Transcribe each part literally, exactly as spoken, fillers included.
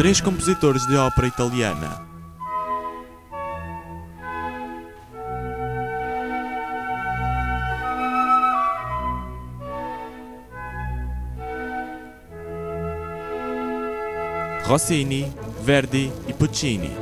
Três compositores de ópera italiana. Rossini, Verdi e Puccini.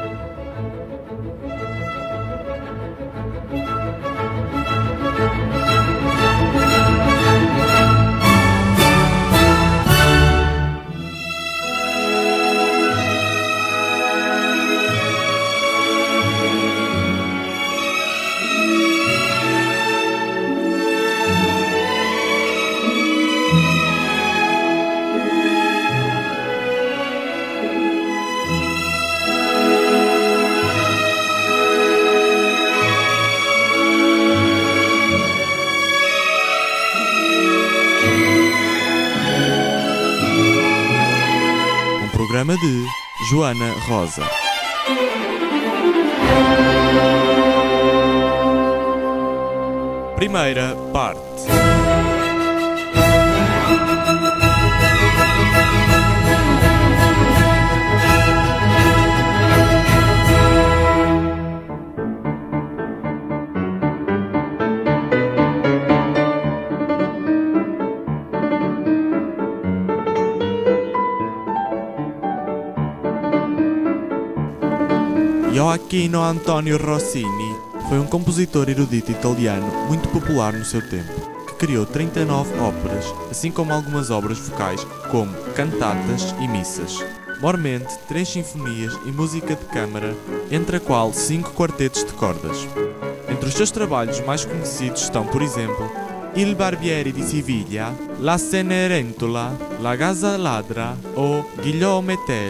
Programa de Joana Rosa. Primeira parte. Gioacchino Antonio Rossini foi um compositor erudito italiano muito popular no seu tempo, que criou trinta e nove óperas, assim como algumas obras vocais, como cantatas e missas. Mormente, três sinfonias e música de câmara, entre a qual cinco quartetos de cordas. Entre os seus trabalhos mais conhecidos estão, por exemplo, Il Barbiere di Siviglia, La Cenerentola, La Gazza Ladra ou Guillaume Tell.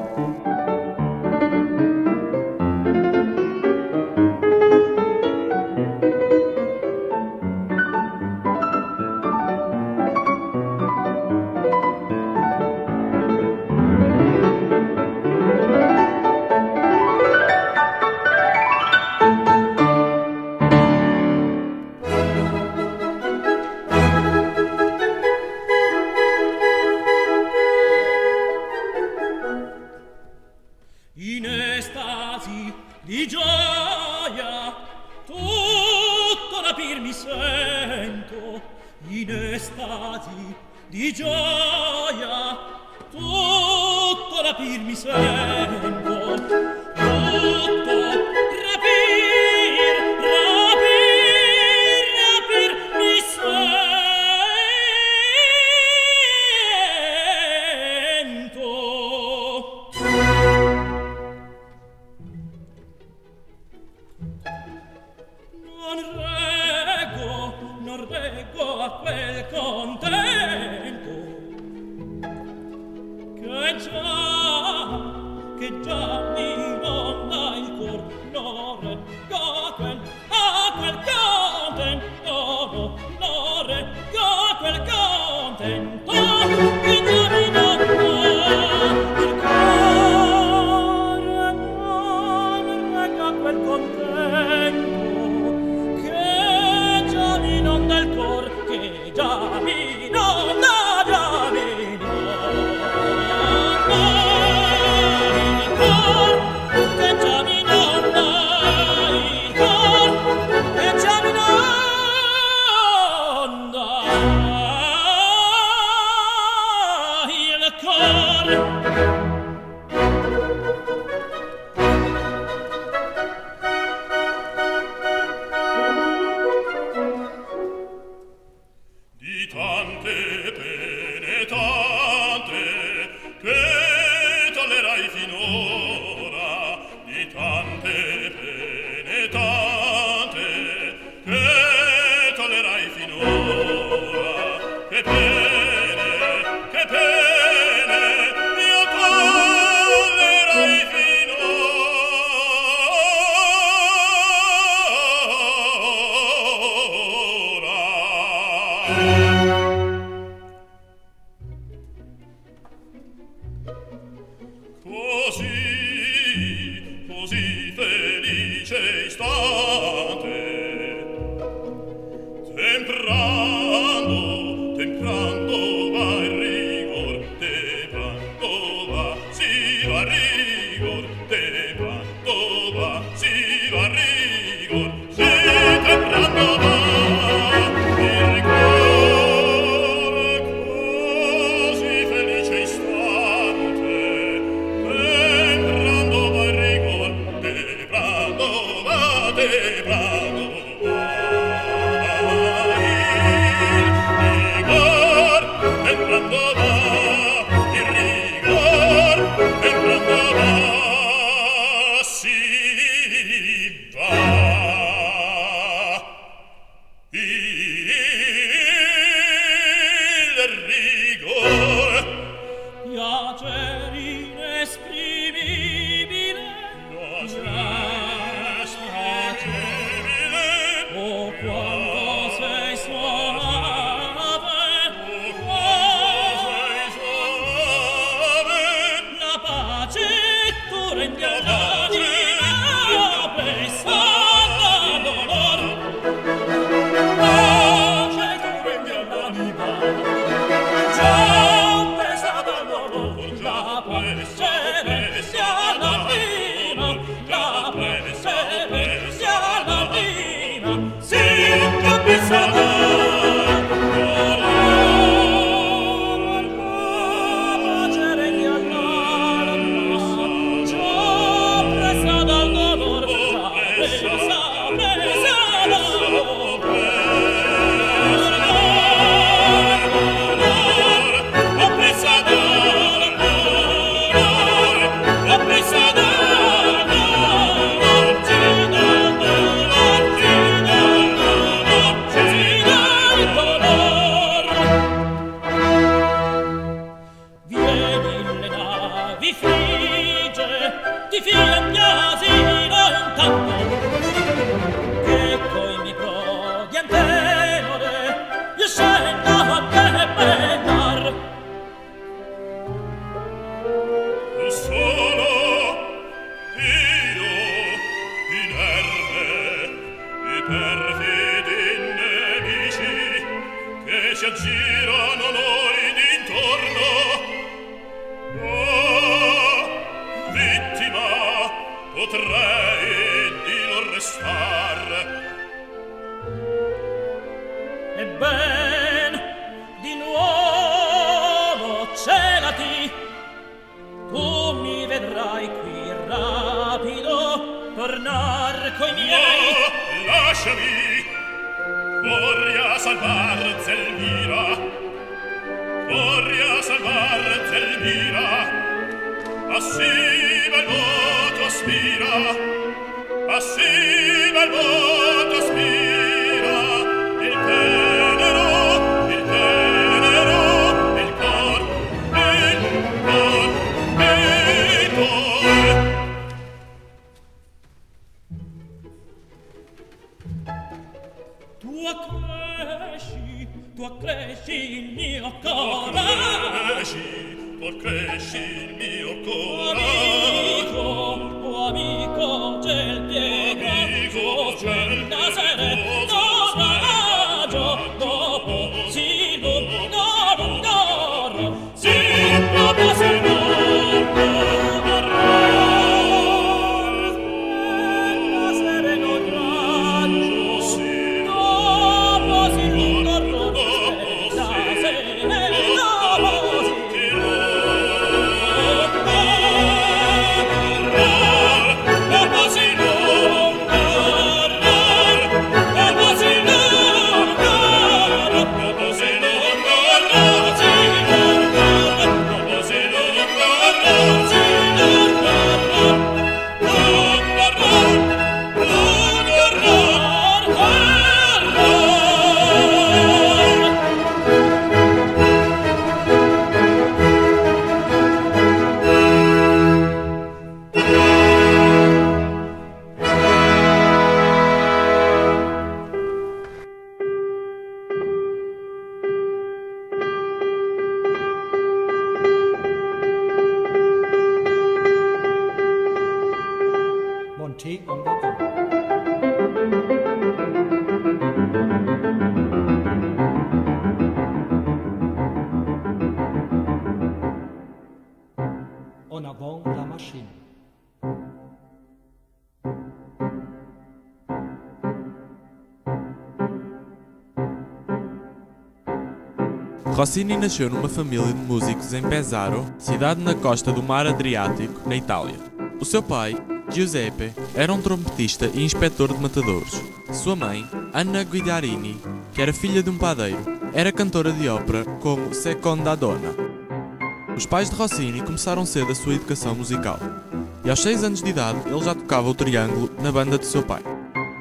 In estasi di gioia tutto rapir mi sento, in estasi di gioia tutto rapir mi sento, tutto rapir, rapir, rapir mi sento. Non reggo, non reggo a quel contento che già, che già mi Rossini nasceu numa família de músicos em Pesaro, cidade na costa do mar Adriático, na Itália. O seu pai, Giuseppe, era um trompetista e inspetor de matadouros. Sua mãe, Anna Guidarini, que era filha de um padeiro, era cantora de ópera como seconda donna. Os pais de Rossini começaram cedo a sua educação musical, e aos seis anos de idade ele já tocava o triângulo na banda de seu pai.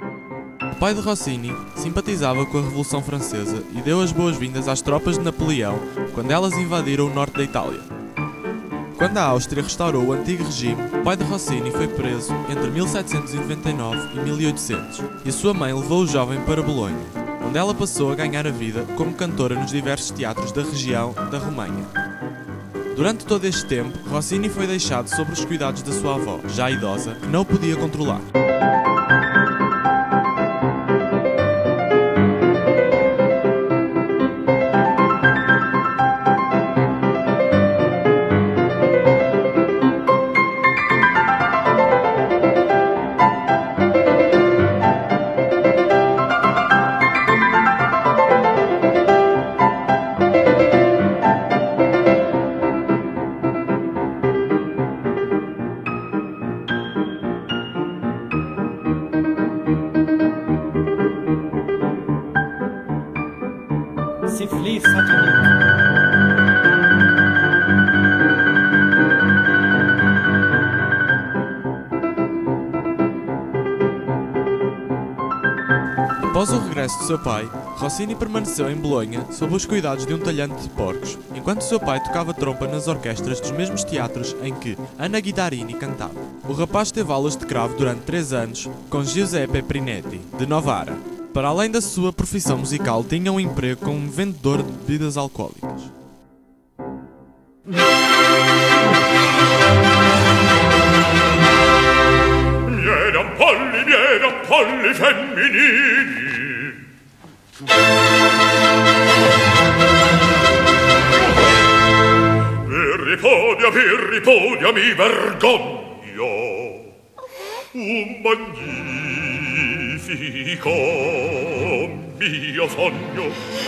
O pai de Rossini simpatizava com a Revolução Francesa e deu as boas-vindas às tropas de Napoleão quando elas invadiram o norte da Itália. Quando a Áustria restaurou o antigo regime, o pai de Rossini foi preso entre mil setecentos e noventa e nove e mil e oitocentos e a sua mãe levou o jovem para Bolonha, onde ela passou a ganhar a vida como cantora nos diversos teatros da região da Romanha. Durante todo este tempo, Rossini foi deixado sob os cuidados da sua avó, já idosa, que não o podia controlar. Sifflis satanique. Após o regresso de seu pai, Rossini permaneceu em Bolonha sob os cuidados de um talhante de porcos, enquanto seu pai tocava trompa nas orquestras dos mesmos teatros em que Anna Guidarini cantava. O rapaz teve aulas de cravo durante três anos com Giuseppe Prinetti, de Novara. Para além da sua profissão musical, tinha um emprego como vendedor de bebidas alcoólicas. M'eran polli, m'eran polli femminili. Per ripodia, per ripodia mi vergogno. Un magnifico mio sogno.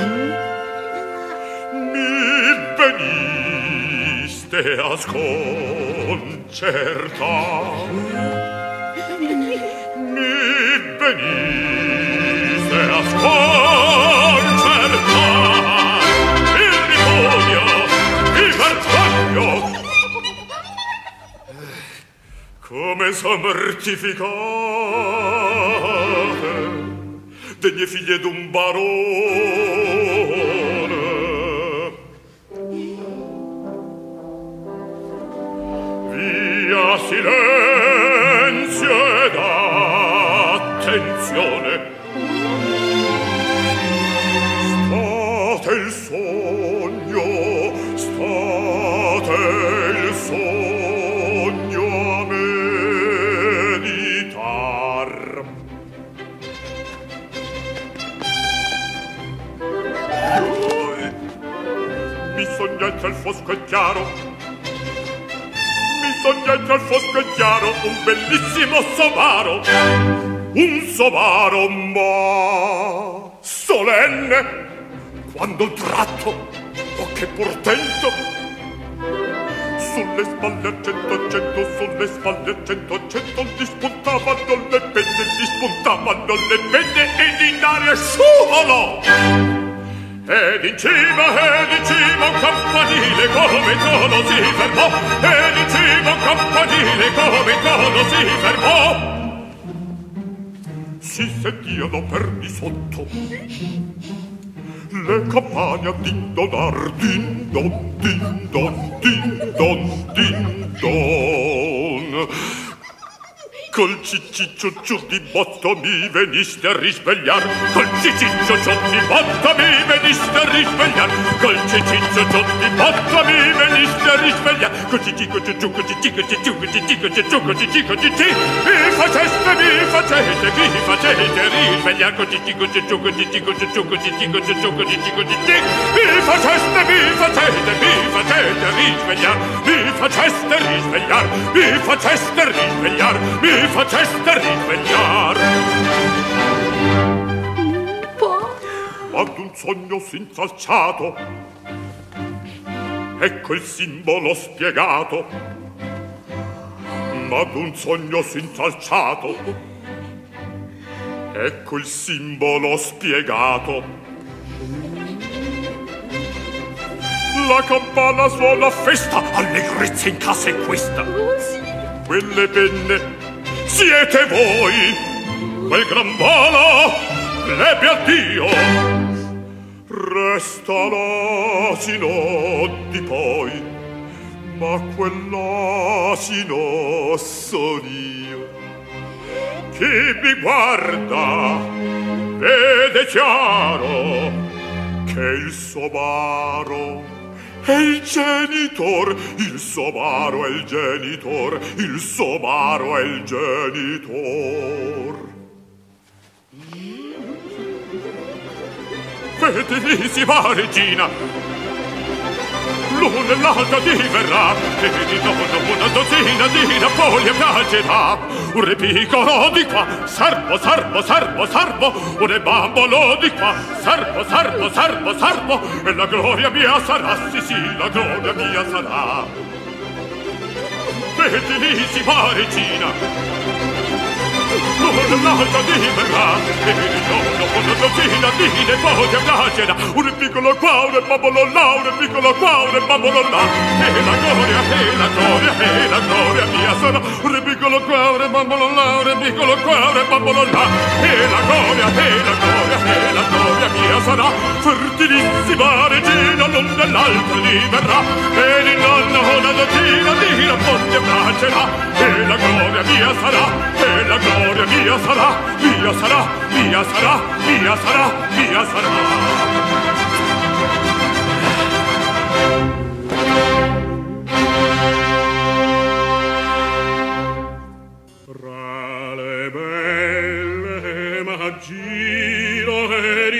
Mi veniste a sconcertar. Mi veniste a sconcertar. Il ripodio, mi vergogno. Come son mortificate degne figlie d'un barone. Via silenzio ed attenzione. State il sogno, state il sogno a meditar. Mi sognate al fosco e chiaro, mi sognate al fosco e chiaro un bellissimo somaro, un somaro ma solenne, quando un tratto, oh che portento, sulle spalle a cento a cento, sulle spalle a cento a cento, gli spuntavano le penne, gli spuntavano le penne ed in aria scivolò. Ed in cima, ed in cima un campanile come tono si fermò, ed in cima un campanile come tono si fermò. Si sentivano per di sotto le campane a dindonar, dindon, dindon, dindon, dindon. Col ciciccio ciù di botto mi veniste a risvegliar, col ciciccio ciù di botto mi veniste a risvegliar, col ciciccio ciù di botto mi veniste a risvegliar, col ciciccio ciù ciù, col ciciccio ciù ciù, col ciciccio ciù ciù, col ciciccio ciù ciù, mi faceste, mi facete, mi facete risvegliar, col ciciccio ciù ciù, col ciciccio ciù ciù, col ciciccio ciù ciù, col ciciccio ciù ciù, mi faceste, mi facete, mi facete risvegliar, mi faceste risvegliar, mi faceste risvegliar, mi faceste risvegliar. Ad un sogno s'intralciato, ecco il simbolo spiegato. Ma ad un sogno s'intralciato, ecco il simbolo spiegato. La campana suona a festa, allegrezza in casa è questa. Quelle penne siete voi, quel gran volo plebe a Dio. Resta l'asino di poi, ma quell'asino son io. Chi mi guarda vede chiaro che il somaro è il genitor, il somaro è il genitor, il somaro è il genitor. Fedelissima regina, l'una e l'altra diverrà, e di nono una dozzina di Napoli piacerà. Un re piccolo di qua, servo, servo, servo, servo, un re bambolo di qua, servo, servo, servo, servo, e la gloria mia sarà, sì, sì, la gloria mia sarà. Fedelissima regina, l'una e l'altra diverrà, e di nono una dozzina di Napoli piacerà. Un piccolo qua, un bambolo là, un piccolo qua, un bambolo là, e la gloria, e la gloria, e la gloria mia sarà. Un piccolo qua, un bambolo là, un piccolo qua, un bambolo là, e la gloria, e la gloria, e la gloria mia sarà. Fertilissima regina, l'una e l'altra diverrà, e di nonna una dozzina di Napoli piacerà, e la gloria mia sarà, e la gloria mia sarà, mia sarà, mia sarà, mia sarà, mia sarà. Tra le belle m'aggiro e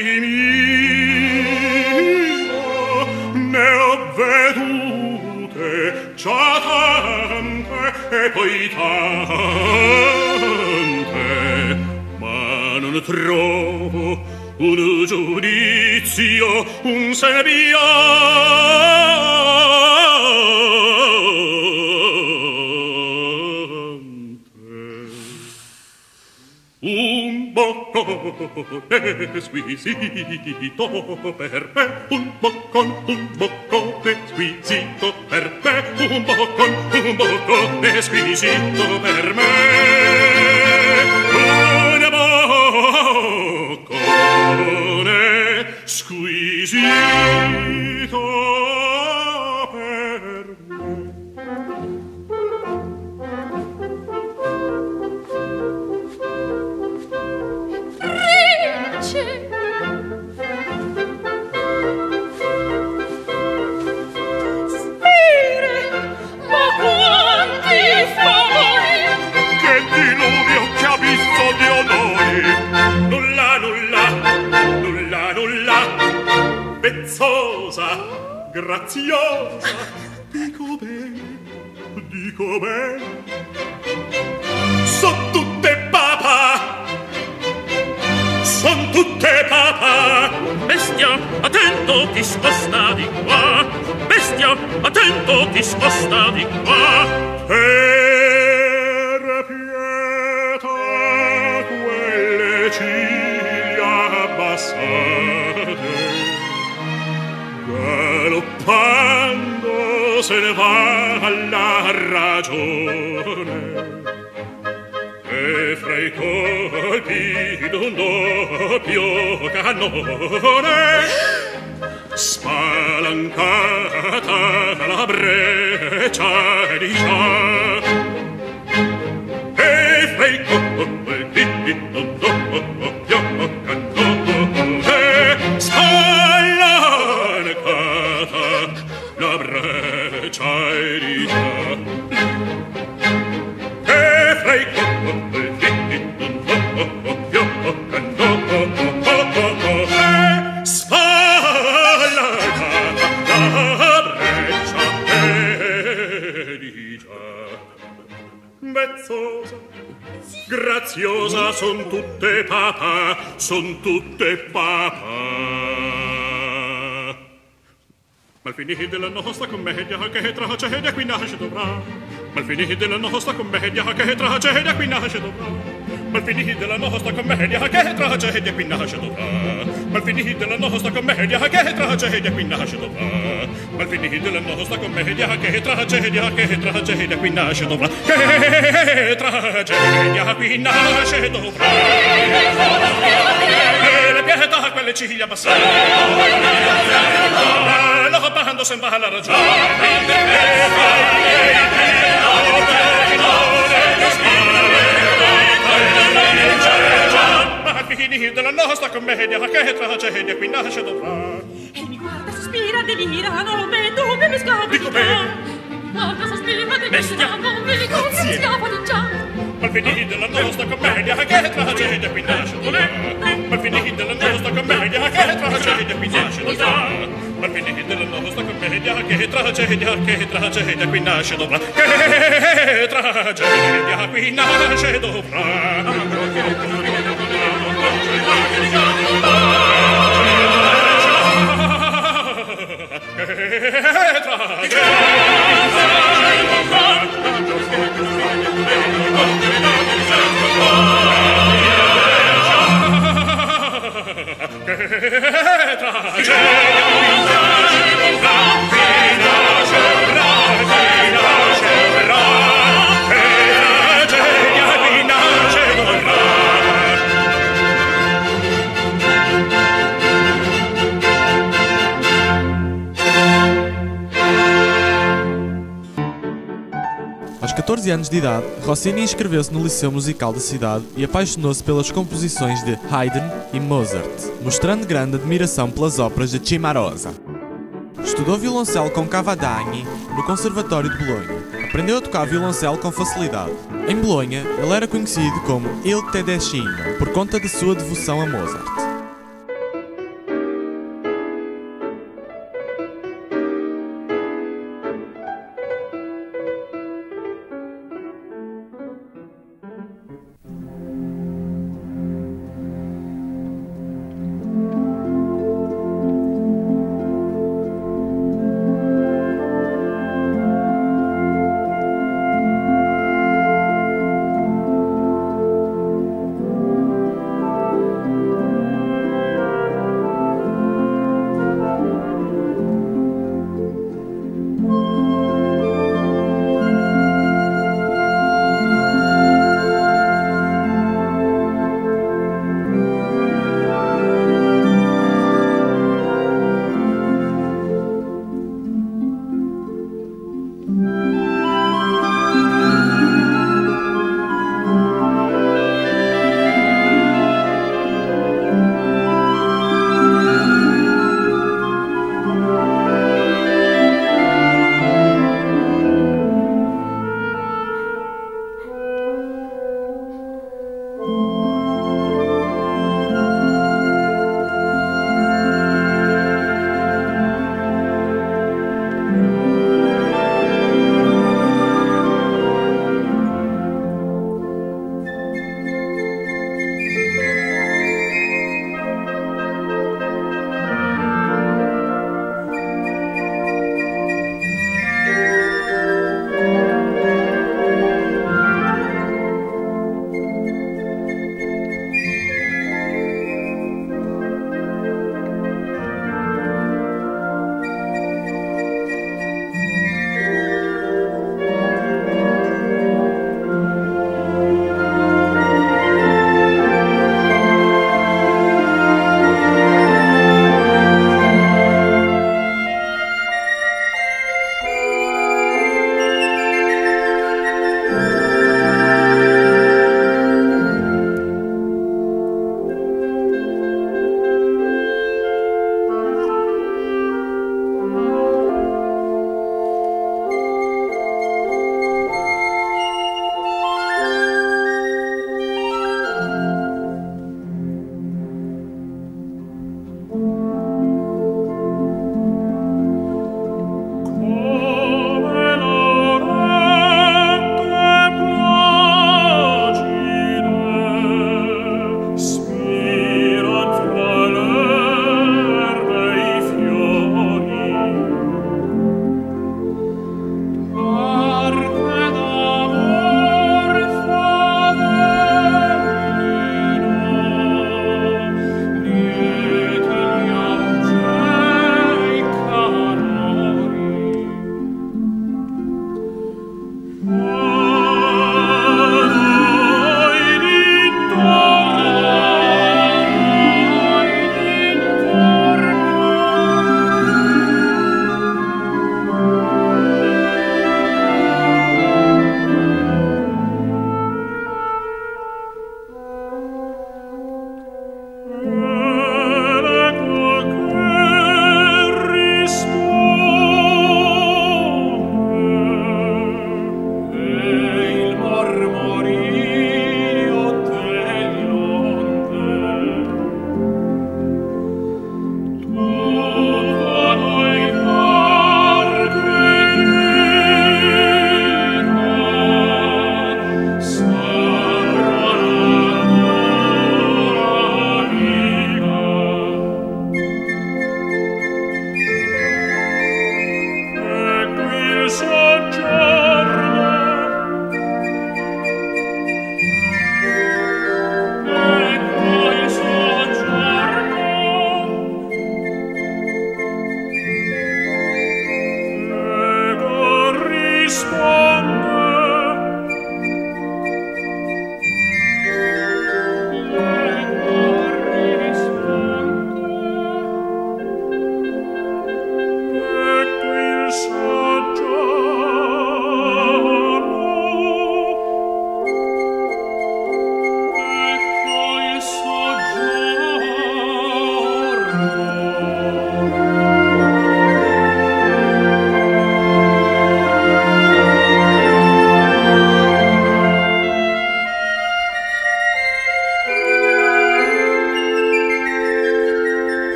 rimiro, ne ho vedute già tante e poi tante, ma non trovo un giudizio, un sembiante, un boccone squisito per me, un boccone, un boccone squisito per me, un boccone, un boccone squisito per me, un boccone squisito per me. Nulla, nulla, nulla, nulla, vezzosa, graziosa, dico bene, dico bene, son tutte papà, son tutte papà. Bestia, attento, ti sposta di qua, bestia, attento, ti sposta di qua. Per pietà quelle ciglia abbassate, galoppando se ne va alla ragione, e fra i colpi d'un doppio cannone spalancata la breccia di già, e fra i colpi d'un doppio cannone spalancata la breccia di già, e fra i colpi d'un doppio cannone spalancata la breccia di già. Vezzosa, graziosa, son tutte papà, son tutte papà. Mal finì della nostra commedia, che tragedia qui nasce dovrà. Mal finì della nostra commedia, che tragedia qui nasce dovrà. Mal finì della nostra commedia, che tragedia qui nasce dovrà. Mal finì della nostra commedia, che tragedia qui nasce dovrà. Mal finì della nostra commedia, che tragedia, che tragedia qui nasce dovrà. Che tragedia qui nasce dovrà. E le pietà quelle ciglia abbassate, lo bando sembra la ragione. Ma finì della nostra commedia, che tragedia qui nasce dovrà. E mi guarda sospira, delira, non me dove mi scappa di Dico già. bene. L'altra sospira, Bestia. delira, non mi consigliava di già. Al finire della nostra commedia che tragedia qui nasce d'ora. Al finire della nostra commedia che tragedia qui nasce d'ora. Al finire della nostra commedia che tragedia, che tragedia qui nasce d'ora. Che tragedia qui nasce Aos catorze anos de idade, Rossini inscreveu-se no Liceu Musical da cidade e apaixonou-se pelas composições de Haydn e Mozart, mostrando grande admiração pelas óperas de Cimarosa. Estudou violoncelo com Cavadagni no Conservatório de Bolonha. Aprendeu a tocar violoncelo com facilidade. Em Bolonha, ele era conhecido como Il Tedeschino, por conta de sua devoção a Mozart.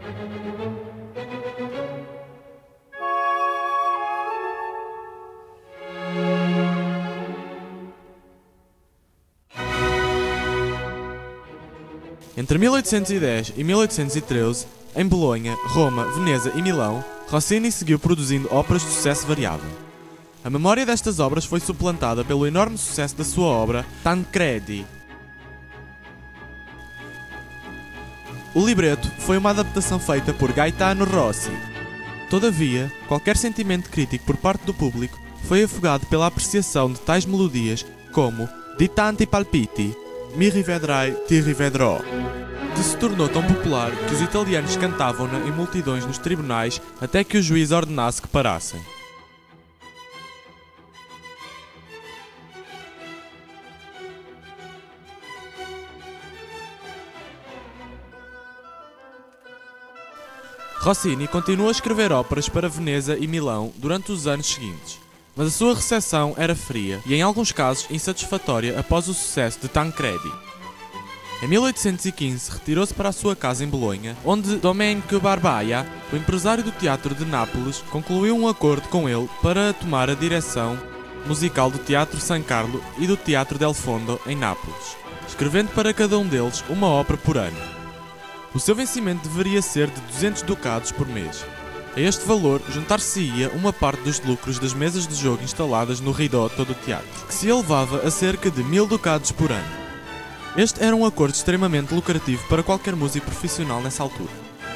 Entre mil oitocentos e dez e mil oitocentos e treze, em Bolonha, Roma, Veneza e Milão, Rossini seguiu produzindo óperas de sucesso variável. A memória destas obras foi suplantada pelo enorme sucesso da sua obra Tancredi. O libreto foi uma adaptação feita por Gaetano Rossi. Todavia, qualquer sentimento crítico por parte do público foi afogado pela apreciação de tais melodias como Di tanti palpiti, Mi rivedrai, ti rivedrò, que se tornou tão popular que os italianos cantavam-na em multidões nos tribunais até que o juiz ordenasse que parassem. Rossini continuou a escrever óperas para Veneza e Milão durante os anos seguintes, mas a sua recepção era fria e, em alguns casos, insatisfatória após o sucesso de Tancredi. Em mil oitocentos e quinze, retirou-se para a sua casa em Bolonha, onde Domenico Barbaia, o empresário do Teatro de Nápoles, concluiu um acordo com ele para tomar a direção musical do Teatro San Carlo e do Teatro del Fondo, em Nápoles, escrevendo para cada um deles uma ópera por ano. O seu vencimento deveria ser de duzentos ducados por mês. A este valor, juntar-se-ia uma parte dos lucros das mesas de jogo instaladas no ridotto do teatro, que se elevava a cerca de mil ducados por ano. Este era um acordo extremamente lucrativo para qualquer músico profissional nessa altura.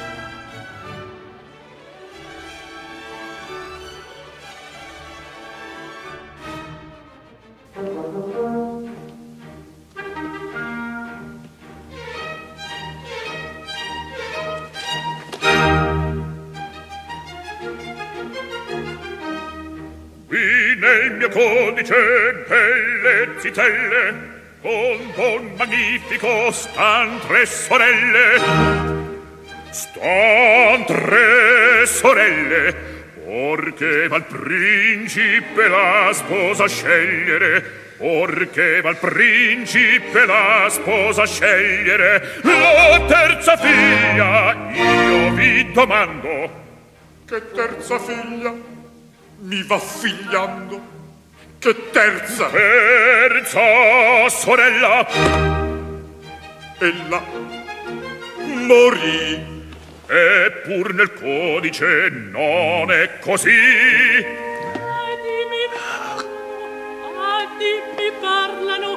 Qui nel mio codice belle zitelle, con buon magnifico stan tre sorelle. Stan tre sorelle, orché va il principe la sposa scegliere, orché va il principe la sposa scegliere. La terza figlia io vi domando. Che terza figlia? Mi va figliando. Che terza? Terza sorella. Ella morì. Eppur nel codice non è così. Ah, dimmi parlano, ah, dimmi parlano.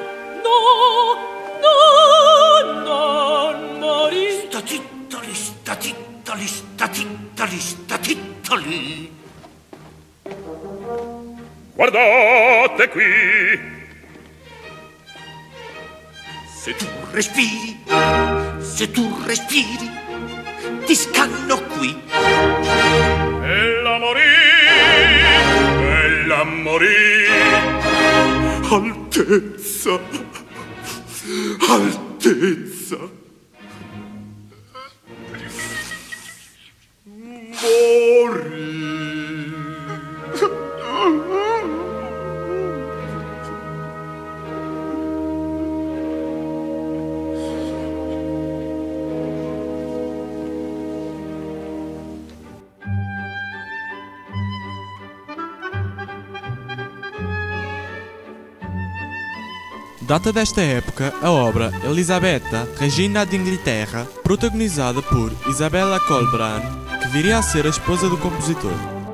No, no, non morì. Sta zittoli, sta zittoli, sta zittoli, sta zittoli. Guardate qui. Se tu respiri, se tu respiri, ti scanno qui. Ella morì, ella morì. Altezza, altezza. Morì. Data desta época a obra Elisabetta, Regina d'Inghilterra, protagonizada por Isabella Colbran, que viria a ser a esposa do compositor.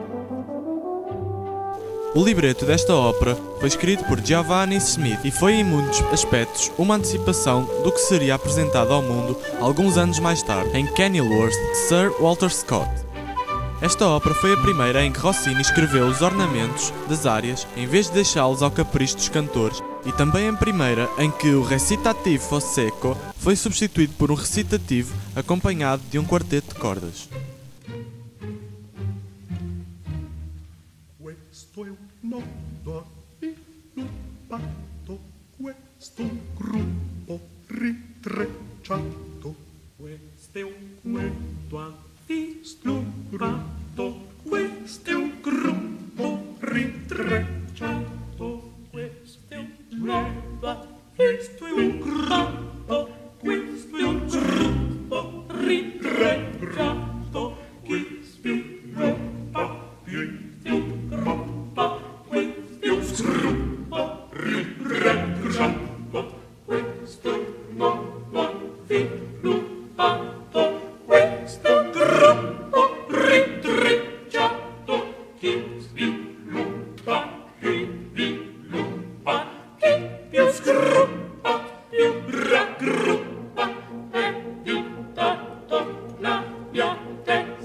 O libreto desta ópera foi escrito por Giovanni Smith e foi em muitos aspectos uma antecipação do que seria apresentado ao mundo alguns anos mais tarde em Kenilworth de Sir Walter Scott. Esta ópera foi a primeira em que Rossini escreveu os ornamentos das áreas em vez de deixá-los ao capricho dos cantores, e também a primeira em que o recitativo secco foi substituído por um recitativo acompanhado de um quarteto de cordas. Questo è un nodo inlupato, questo un gruppo ritrecciato, questo è un quedo disturbato, questo è un gruppo ritrecciato, questo è un nodo, questo è un gruppo, questo è un gruppo ritrecciato.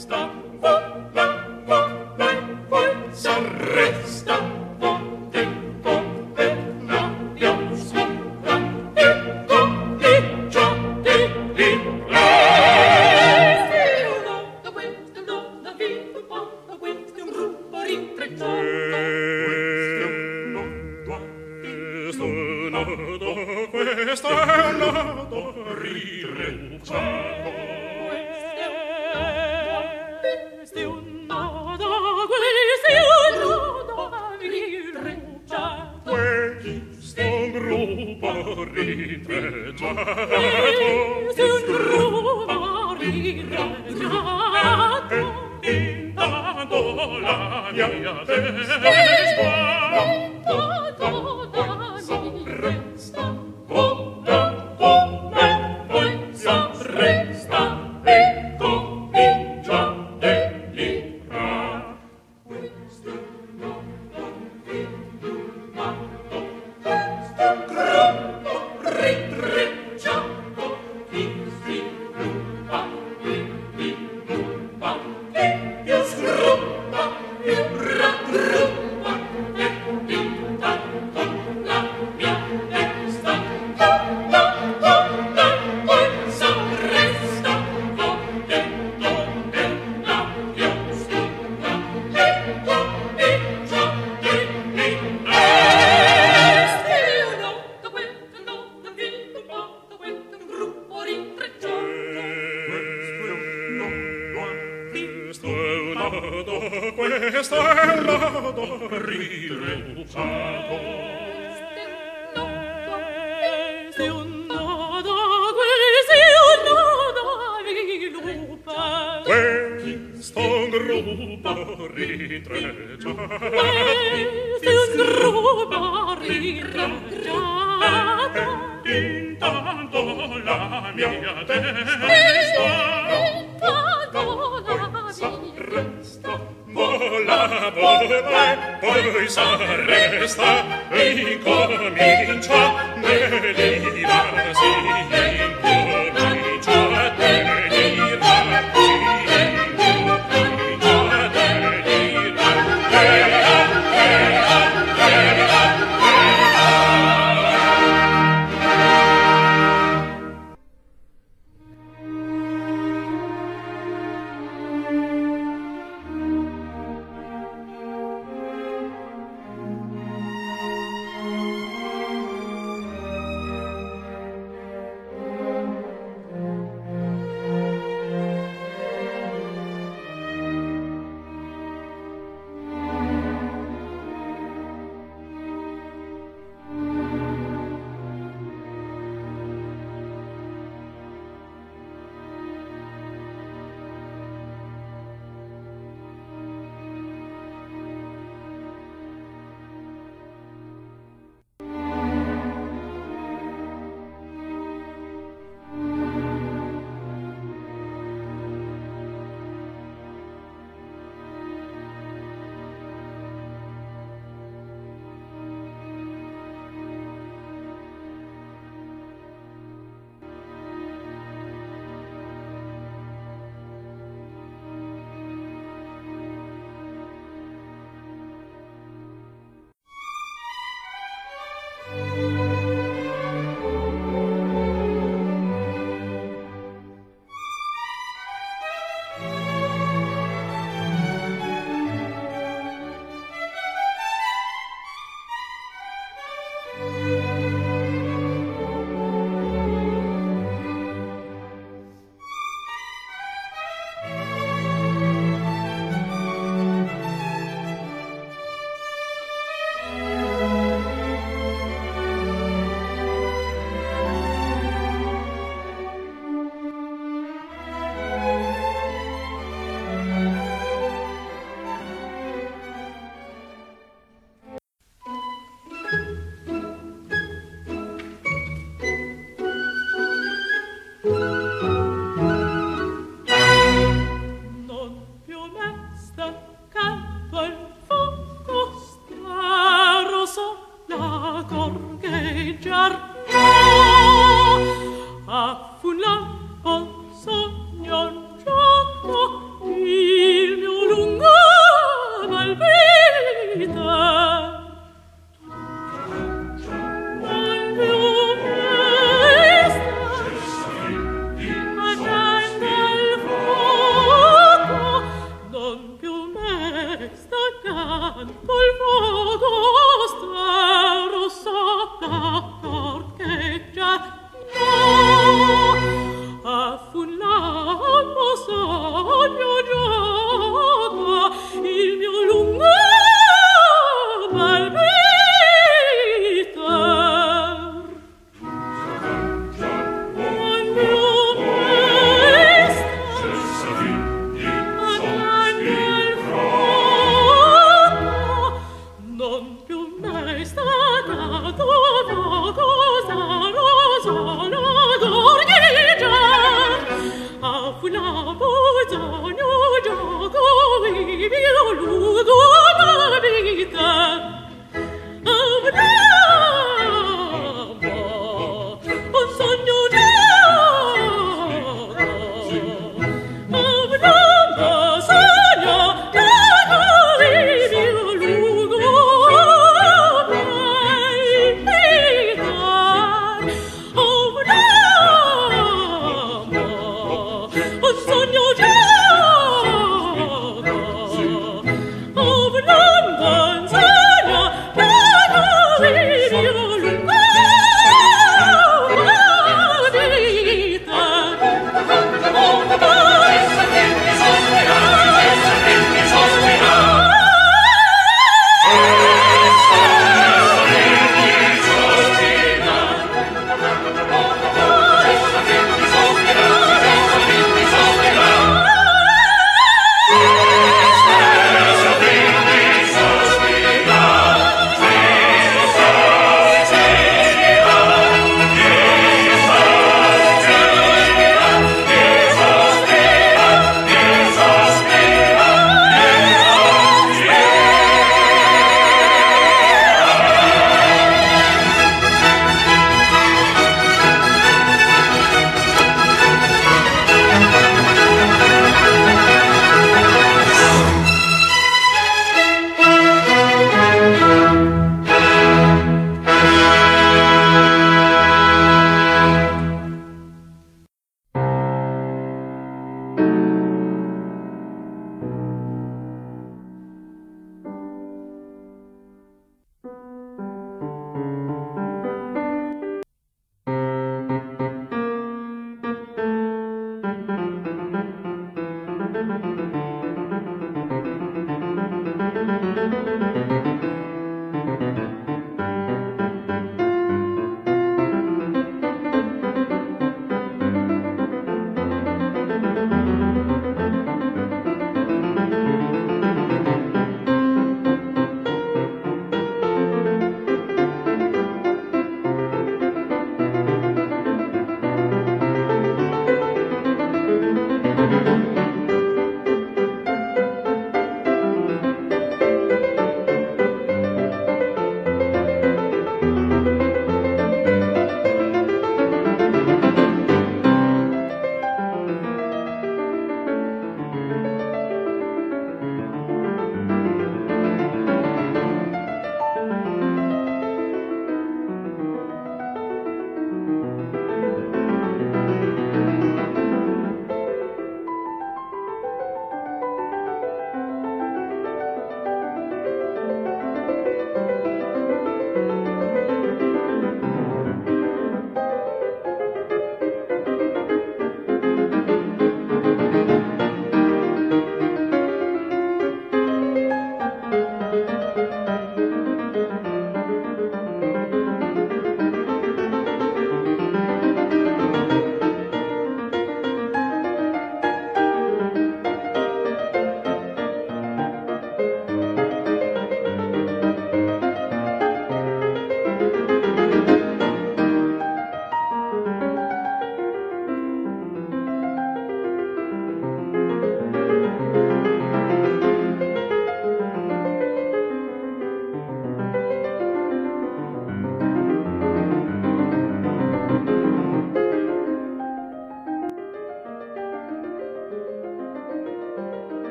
s'arresta, vola, vola, e poi s'arresta. Tempo per l'aria oscura e comincia di libra. Da questo è una vita un po', da questo è un gruppo rintrecciato. Questo è un nodo rirecciato. Questo è un nodo, questo è un nodo rintrecciato. Questo è un gruppo rintrecciato. Questo è un gruppo rintrecciato. Intanto la mia testa s'arresta, vola, vola, poi s'arresta e comincia a delirare. Questo è un nodo rilumato, questo è un gruppo rintrecciato. Chi sviluppa, qui sviluppa, chi più sgruppa, più raggruppa, e intanto la mia testa vola, vola, poi s'arresta, godendo dell'aria oscura e comincia a delirare. Da questo è un nodo rilumato, questo è un gruppo rintrecciato. Questo è un nodo, questo è un nodo riluciato. Questo è un nodo, questo è un nodo rilupato. Questo è un gruppo rintrecciato. Questo è un gruppo rintrecciato. Intanto la mia testa s'arresta, vola, vola, e poi s'arresta e incomincia a delirarsi, incomincia a delirarsi, incomincia a delirarsi.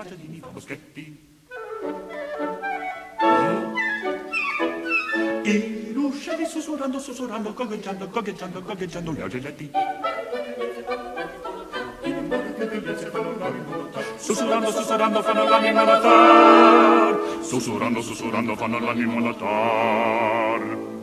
giardini, boschetti. I ruscelli sussurrando, sussurrando, gogheggiando, gogheggiando, gogheggiando gli augelletti. Sussurrando, sussurrando fanno l'anima natar. Sussurrando, sussurrando fanno l'anima natar.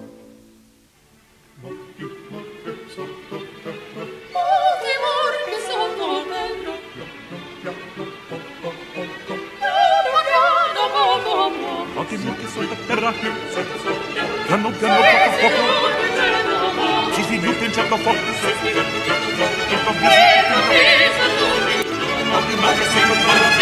Occhi morti sotto terra, piano piano poco poco, si sviluppa in certo fuoco, occhi morti sotto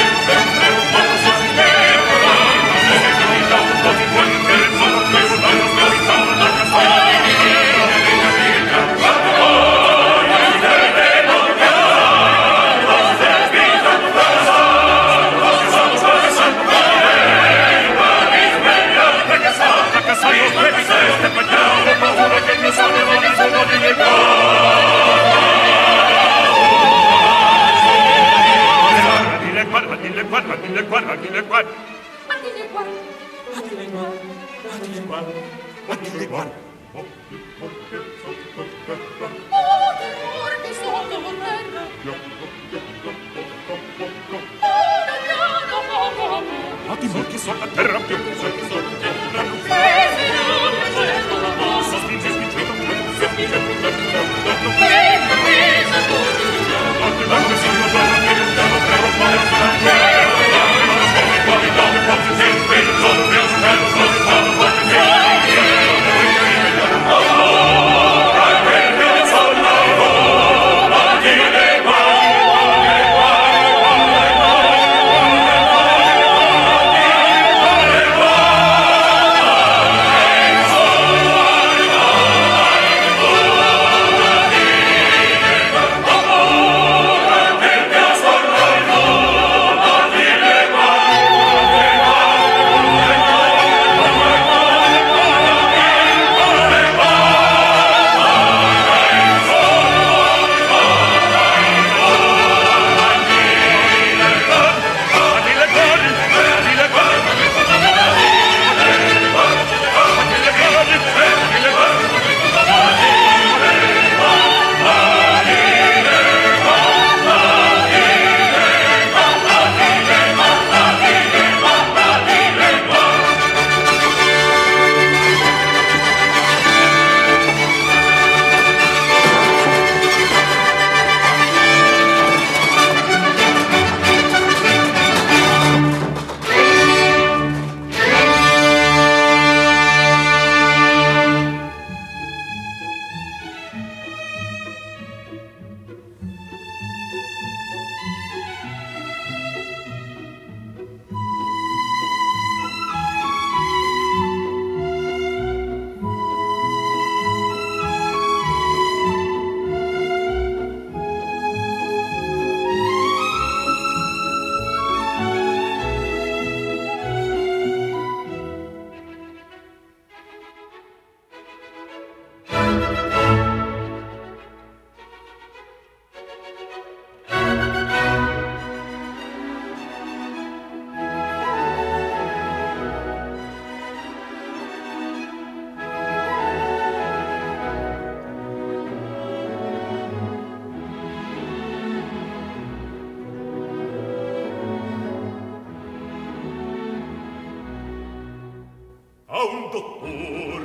a un dottor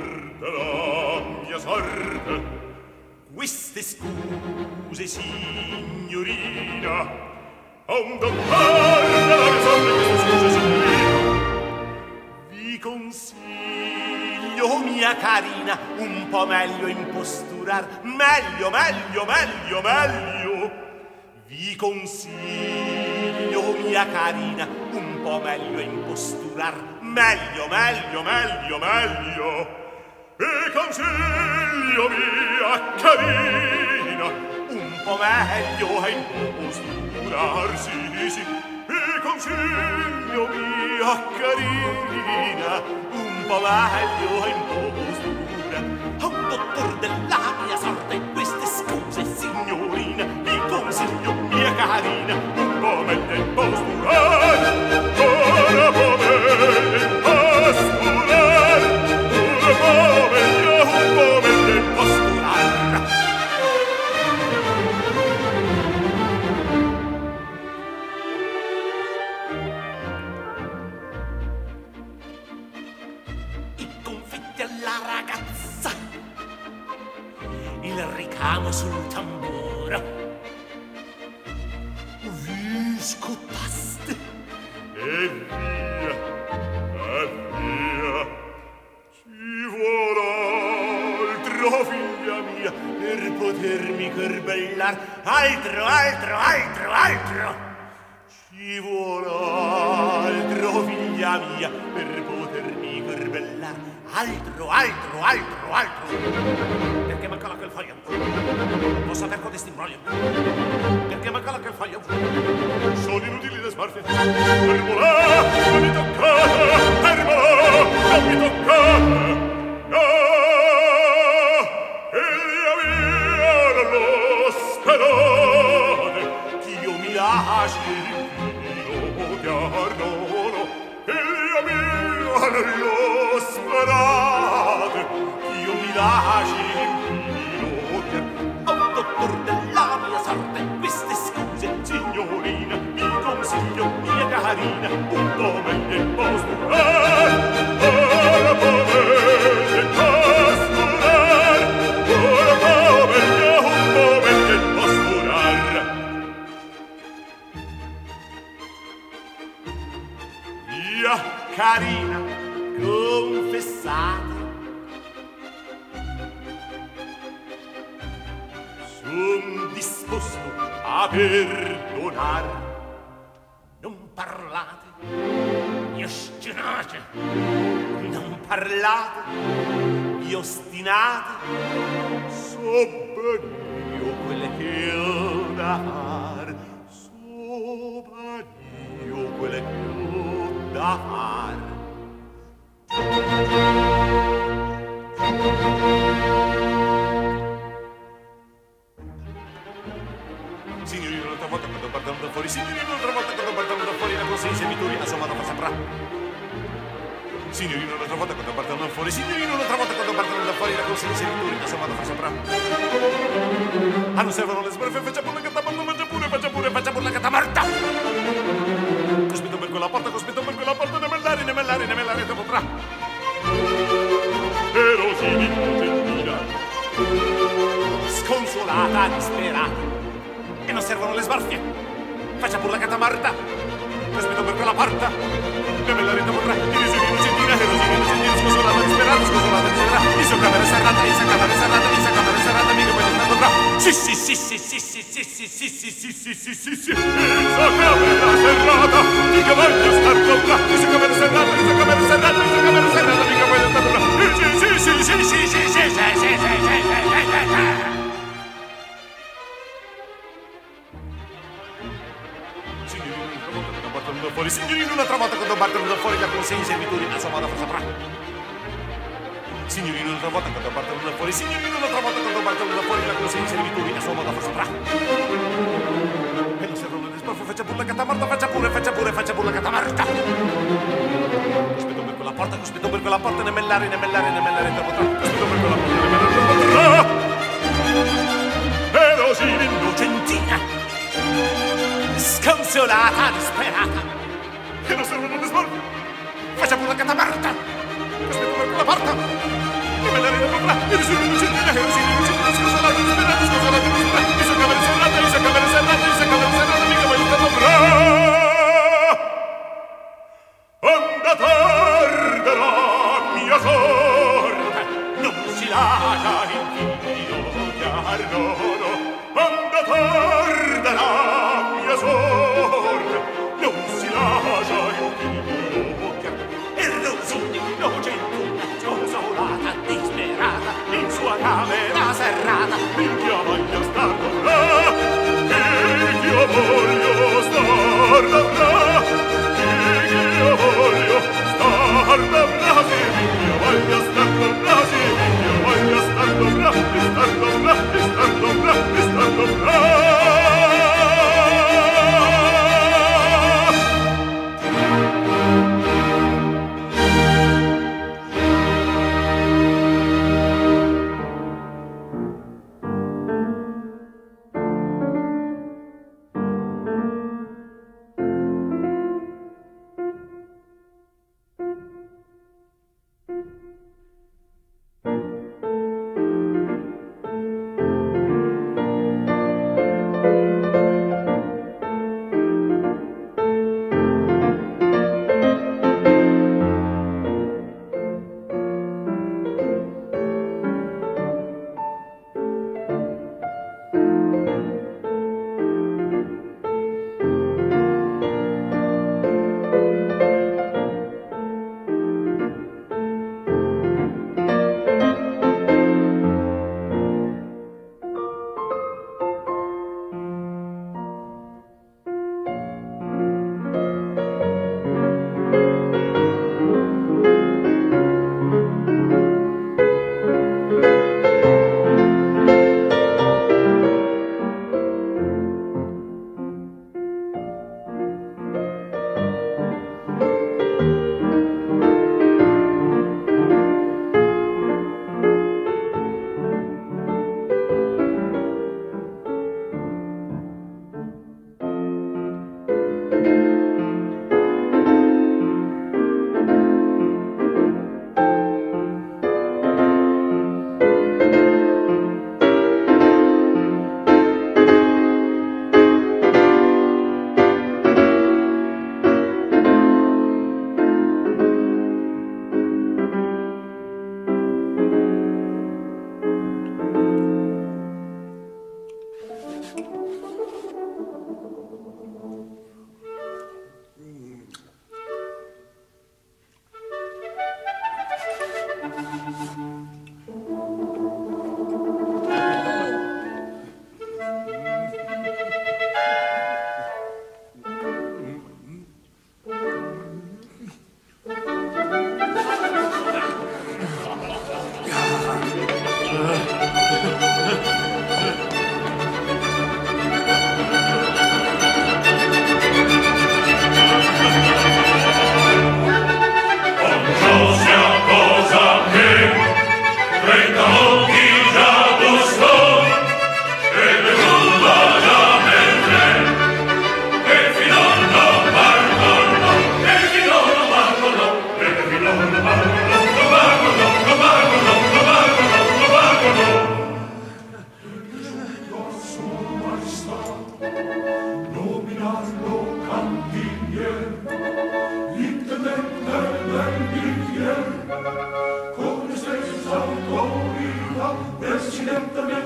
della mia sorte queste scuse, signorina, a un dottor della mia sorte queste scuse, signorina. Vi consiglio, mia carina, un po' meglio imposturar, meglio, meglio, meglio, meglio. Vi consiglio, mia carina, un po' meglio imposturar, meglio, meglio, meglio, meglio. Vi consiglio, mia carina, un po' meglio a imposturar, sì, sì. Vi consiglio, mia carina, un po' meglio a imposturar. A un dottor della mia sorte queste scuse, signorina, vi consiglio, mia carina, un po' meglio a imposturar. ricamo sul tamburo. Vi scottaste e via, e via. Ci vuole altro, figlia mia, per potermi corbellar. Altro, altro, altro, altro. ci vuole altro, figlia mia, per potermi corbellar. Altro, altro, altro, altro. Perché manca quel foglio? Vuoi saper codesti imbroglio? Perché manca quel foglio? Sono inutili le smorfie. Fermola, non mi toccate. Fermola, non mi toccate. No, figlia mia, non lo sperate. Dio mi lasci. Io chiar no, no. Figlia mia, non lo sperate. Io mi lasci in Io chiar oh, dottor della mia sorte, queste scuse, signorina, mi consiglio, mia carina, un po' meglio il postular, ora po' meglio il postular, ora po' meglio, un po' meglio il postular. via carina, confessate. Son disposto a perdonar. Non parlate, vi ostinate. Non parlate, vi ostinate. So ben io quelle che ho da far, so ben io quelle che ho da far. Signorino, un'altra volta quando partono da fuori. Signorino, un'altra volta quando partono da fuori. La consenza e vittoria, insomma, non fa saprà. Signorino, un'altra volta quando partono da fuori. Signorino, un'altra volta quando partono da fuori. La consenza e vittoria, insomma, non fa saprà. Ah, non servono le sberfe. Faccia pure la catamarta, faccia pure, faccia pure, faccia pure la catamarta. Cospito per quella porta, cospito per quella porta. Ne mellare, ne mellare, ne mellare, te potrà. Però si innocentina, Sconsolata, disperata. E non servono le sbarfie. Faccia pure la catamarta. Cospito per quella porta. Ne mellare, te potrà. Di risini innocentina, e rosini innocentina. Sconsolata, disperata, sconsolata, disperata. In sua camera serrata, in sua camera serrata, in sua camera serrata. Mica poi non potrà. Sì, sì, sì, sì, sì, sì, sì, sì, sì, sì, sì, sì, sì, sì, sì. in sua camera serrata, mica voglio star con là. In sua camera serrata, in sua camera serrata, in sua camera serrata. Mica poi non potrà. Sì, sì, sì, sì, sì, sì, sì, sì, sì, sì, sì, sì, sì. Fuori, signorino, un'altra volta quando battono da fuori la consegna in servitù a sua moda fa saprà. Signorino, un'altra volta quando battono da fuori. Signorino, un'altra volta quando battono da fuori la consegna in servitù a sua moda fa saprà. E non servono le sbarfe. Faccia pure la catamarta, faccia pure, faccia pure, faccia pure la catamarta. Cospito per quella porta, cospito per quella porta. Ne mellare, ne mellare, ne mellare, te potrà. Cospito per quella porta, ne mellare, te potrà. Però si innocentina, Innocentina, sconsolata, disperata. che non servono le sbarfe. Faccia pure la catamarta. Cospito per quella porta. E me la rendo potrà, e risini innocentina, e risini innocentina, sconsolata, disperata, sconsolata, disperata. In sua camera serrata, in sua camera serrata, in sua camera serrata, mica voglio star potrà. Onda tarderà mia sorte, Non si lascia io chiar no, no. Onda tarderà mia sorte, non si lascia io chiar. e Rosini innocentuna, sconsolata, disperata, in sua camera serrata. Io voglio star dovrà, io voglio star dovrà, io voglio star dovrà, sì, io voglio star dovrà, sì, io voglio star dovrà, star dovrà, star dovrà, star dovrà.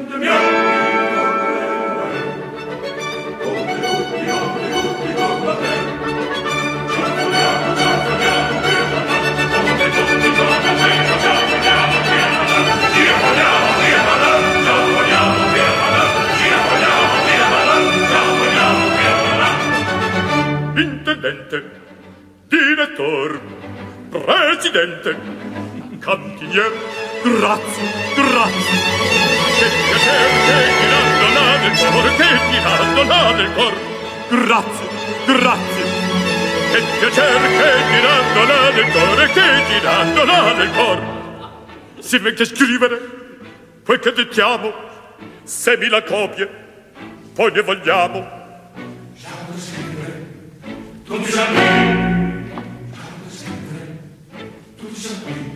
Intendente, direttor, presidente, cantiniere, grazie, grazie. Che piacere, che girando là nel cuore, che girando là nel cuore, grazie, grazie. Che piacere, che girando là nel cuore, che girando là nel cuore. Si vede scrivere, quel che dettiamo, semila copie, poi ne vogliamo. Tutti siamo qui. Tutti siamo qui.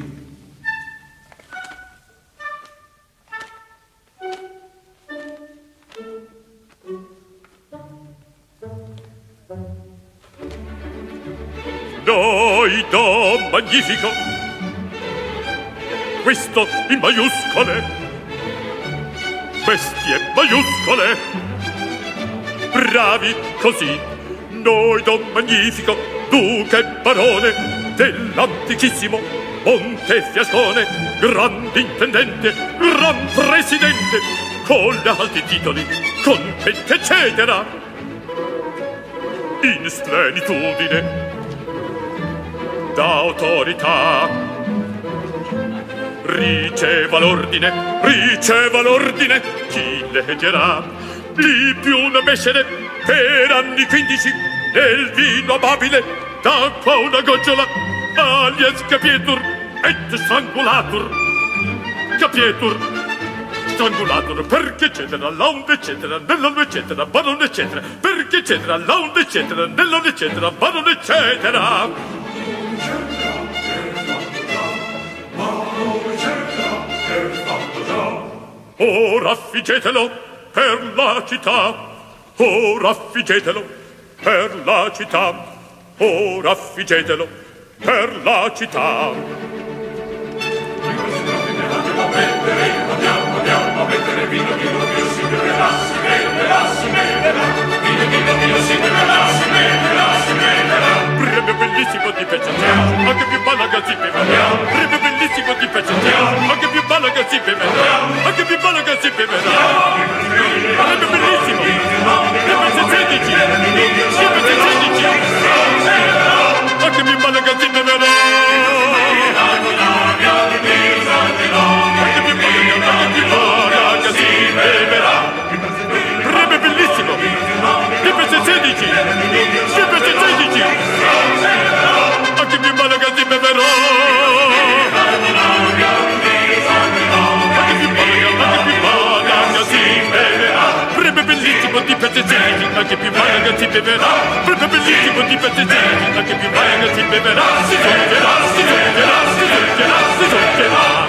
Noi do magnifico, questo in maiuscole, bestie maiuscole, bravi così. Noi do magnifico, duca e barone dell'antichissimo Montefiascone, grande intendente, gran presidente, con gli alti titoli, contetti eccetera, in splenitudine d'autorità. Riceva l'ordine, riceva l'ordine, chi leggerà di più una mescere per anni quindici nel vino amabile, d'acqua una gocciola, alias capietur et strangulatur, capietur, strangulatur, perché eccetera, launde eccetera, nell'onde eccetera, baron eccetera, perché eccetera, launde eccetera, nell'onde eccetera, baron eccetera. Ora affiggetelo per la città, ora affiggetelo per la città, ora affiggetelo per la città. Andiamo, andiamo a mettere vino, vino, vino, si beverà, si beverà, si beverà, vino, vino, vino, si beverà, si beverà, si beverà. Premio bellissimo di Pezzacciano, anche più malaga si beverà. Premio bellissimo di Pezzacciano, anche più malaga si beverà, anche più malaga si beverà. Premio bellissimo di Pezzacedici, di Pezzacedici, anche più malaga si beverà. Premio bellissimo di Pezzacedici, di Pezzacedici, anche più malaga si beverà. Anche più malaga, anche più malaga si beverà. Premio bellissimo di Pezzacedici, anche più malaga si beverà. Premio bellissimo di Pezzacedici, anche più malaga si beverà. Si toccherà, si toccherà, si toccherà, si toccherà.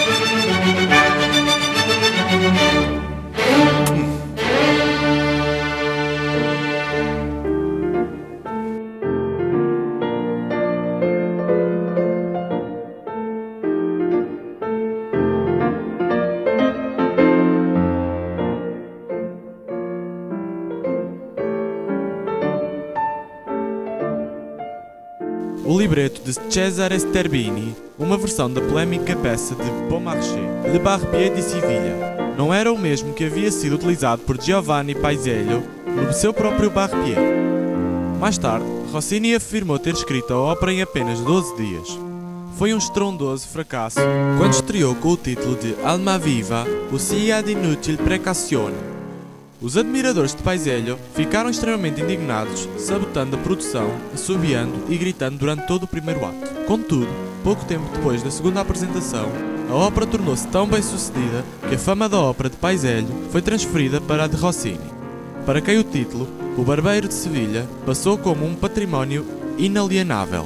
O libreto de Cesare Sterbini, uma versão da polémica peça de Beaumarchais, Le Barbier de Sevilha, não era o mesmo que havia sido utilizado por Giovanni Paisiello no seu próprio Barbier. Mais tarde, Rossini afirmou ter escrito a ópera em apenas doze dias. Foi um estrondoso fracasso quando estreou com o título de Almaviva, ossia ad inutile precazione. Os admiradores de Paisiello ficaram extremamente indignados, sabotando a produção, assobiando e gritando durante todo o primeiro ato. Contudo, pouco tempo depois da segunda apresentação, a ópera tornou-se tão bem sucedida que a fama da ópera de Paisiello foi transferida para a de Rossini, para quem o título, O Barbeiro de Sevilha, passou como um património inalienável.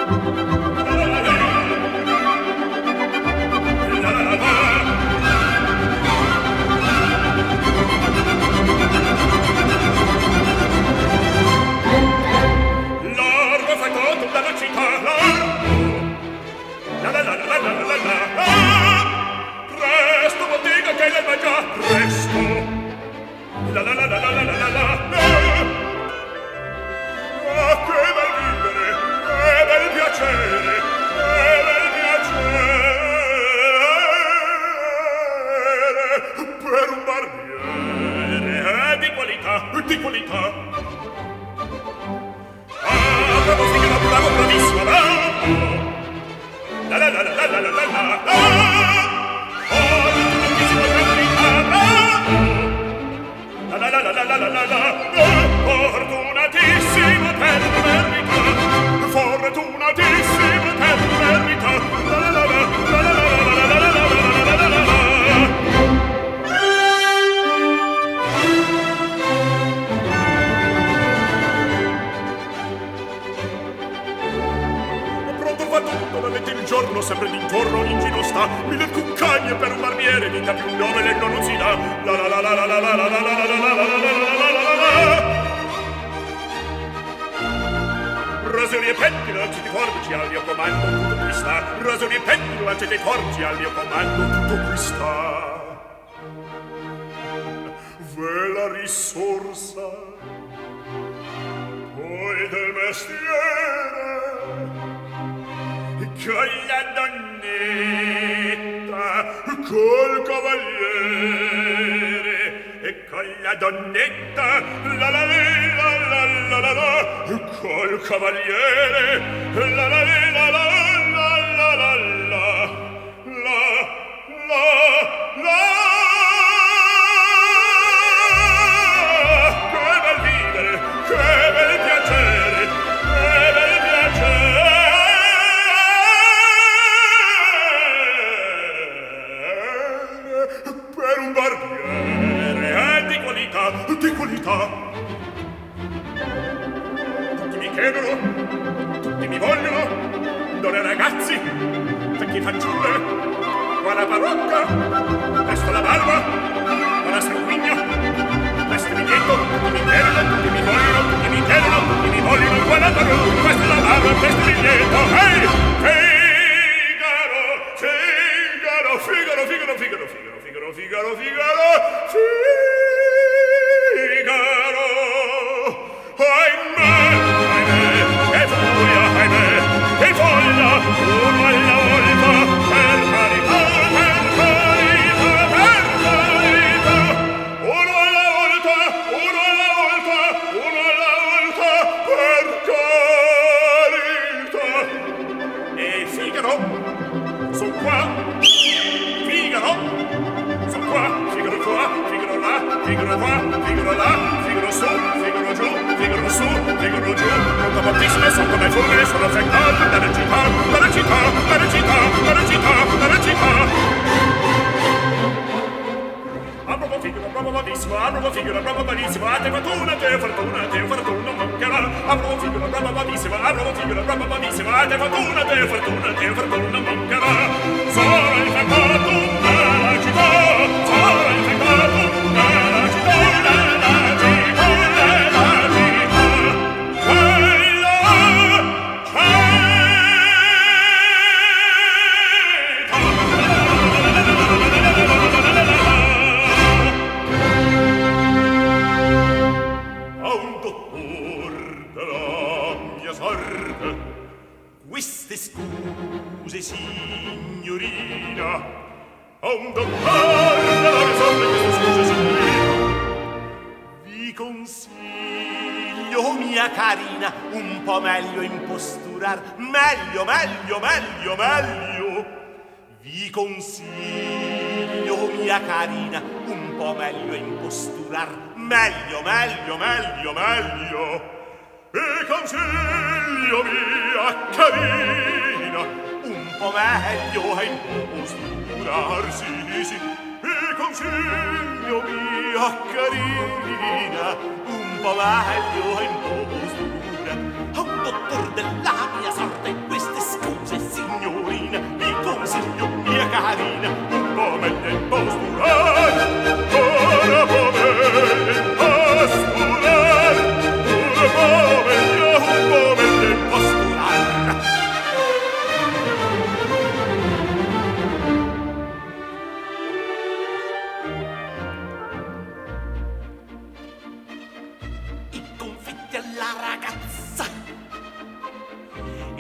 Un po' meglio in postura, a un dottor della mia sorte, questa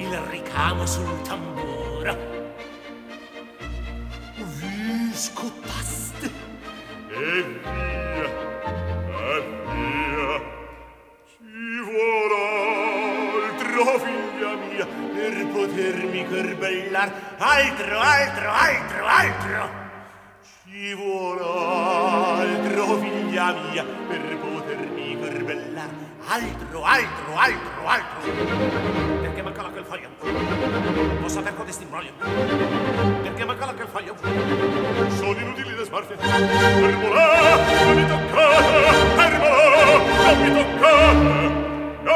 il ricamo sul tamburo. Vi scottaste e via, e via. Ci vuole altro, figlia mia, per potermi corbellar. Altro, altro, altro, altro. Ci vuole altro, figlia mia, per potermi corbellar. Altro, altro, altro, altro. Perché manca quel foglio? Può saper codesti imbroglio? Perché manca quel foglio? Sono inutili le smorfie. Fermola, non mi toccate. Fermola, non mi toccate. No,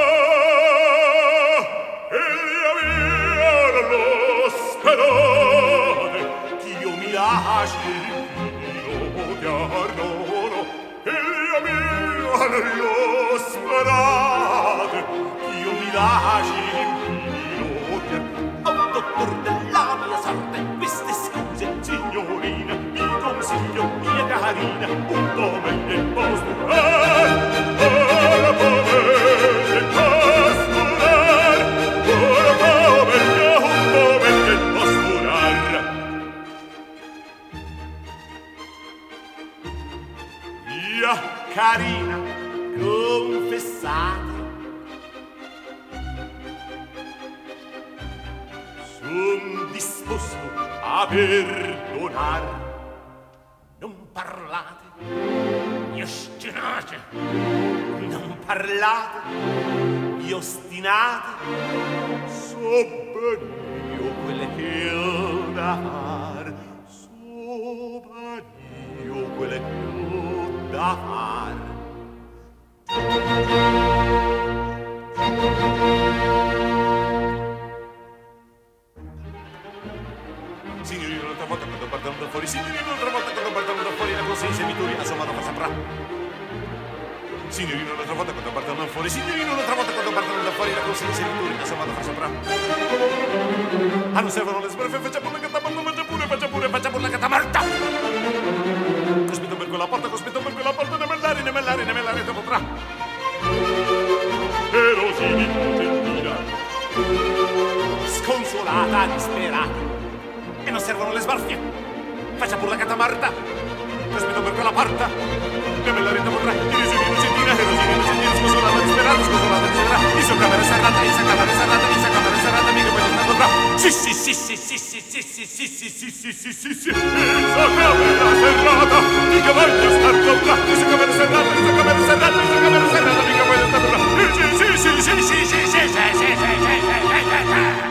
figlia mia, non lo sperate. Ch'io mi lasci io chiarnono. Figlia mia, non lo sperate. Ch'io mi lasci io chiarnono. Oh, dottor della mia sorte, queste scuse, Signorina, mi consiglio, mia carina, un po' meglio il postular. Ora po' meglio il postular. Ora po' meglio, un po' meglio il postular. Via, carina, confessate. Son disposto a perdonar. Non parlate, vi ostinate. Non parlate, vi ostinate. So ben io Quelle che ho da far, so ben io quelle che ho da far. Signorino, un'altra volta quando partono da fuori, signorino, un'altra volta quando partono da fuori, la consenza e vittoria, insomma, non fa saprà. Signorino, un'altra volta quando partono da fuori, signorino, un'altra volta quando partono da fuori, la consenza e vittoria, insomma, non fa saprà. Ah, non servono le sberfe, faccia pure la catamarta, faccia pure, faccia pure, faccia pure la catamarta. Cospito per quella porta, cospito per quella porta, ne mellare, ne mellare, ne mellare, dopo tra. Erosini, gentina. Sconsolata, disperata. E non servono le sbarfie. Faccia pure la catamarta. Cospito per quella porta. Ne mellare, dopo tra. Erosini, gentina, erosini, gentina. Sconsolata, disperata, sconsolata, disperata. In sua camera serrata, in sua camera serrata, in sua camera serrata, mica poi non stanno tra. Sì, sì, sì, sì, sì, sì, sì, sì, sì, sì, sì, sì, sì, sì, sì. In sua camera serrata, mica voglio star con là. In sua camera serrata, in sua camera serrata, in sua camera serrata, mica poi non stanno tra. Sì, sì, sì, sì, sì, sì, sì, sì, sì, sì, sì, sì, sì.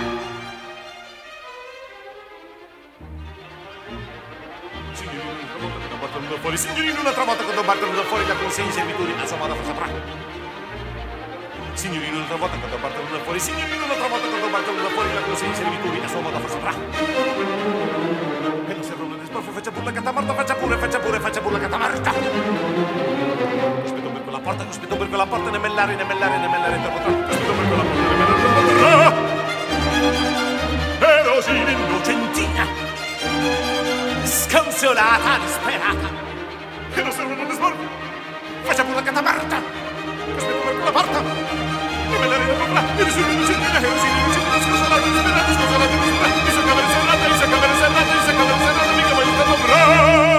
Fuori, signorino, un'altra volta quando partono da fuori la consegna in servitù a sua moda fa saprà. Signorino, un'altra volta quando partono da fuori, signorino, un'altra volta quando partono da fuori la consegna in servitù a sua moda fa saprà. E non servono le sbarfe, faccia pure la catamarta, faccia pure, faccia pure, faccia pure la catamarta. Cospito per quella porta, cospito per quella porta, ne mellare, ne mellare, ne mellare, dopo tra. Cospito per quella porta, ne mellare, dopo tra. Erosini, Innocentina, sconsolata, disperata. che non servono le sbarfe. Faccia pure la catamarta. Cospito per quella porta. Ne mellare, dopo tra. Erosini, gentina, erosini, gentina. Sconsolata, disperata, sconsolata, disperata. In sua camera serrata, in sua camera serrata, in sua camera serrata, mica voglio star con là.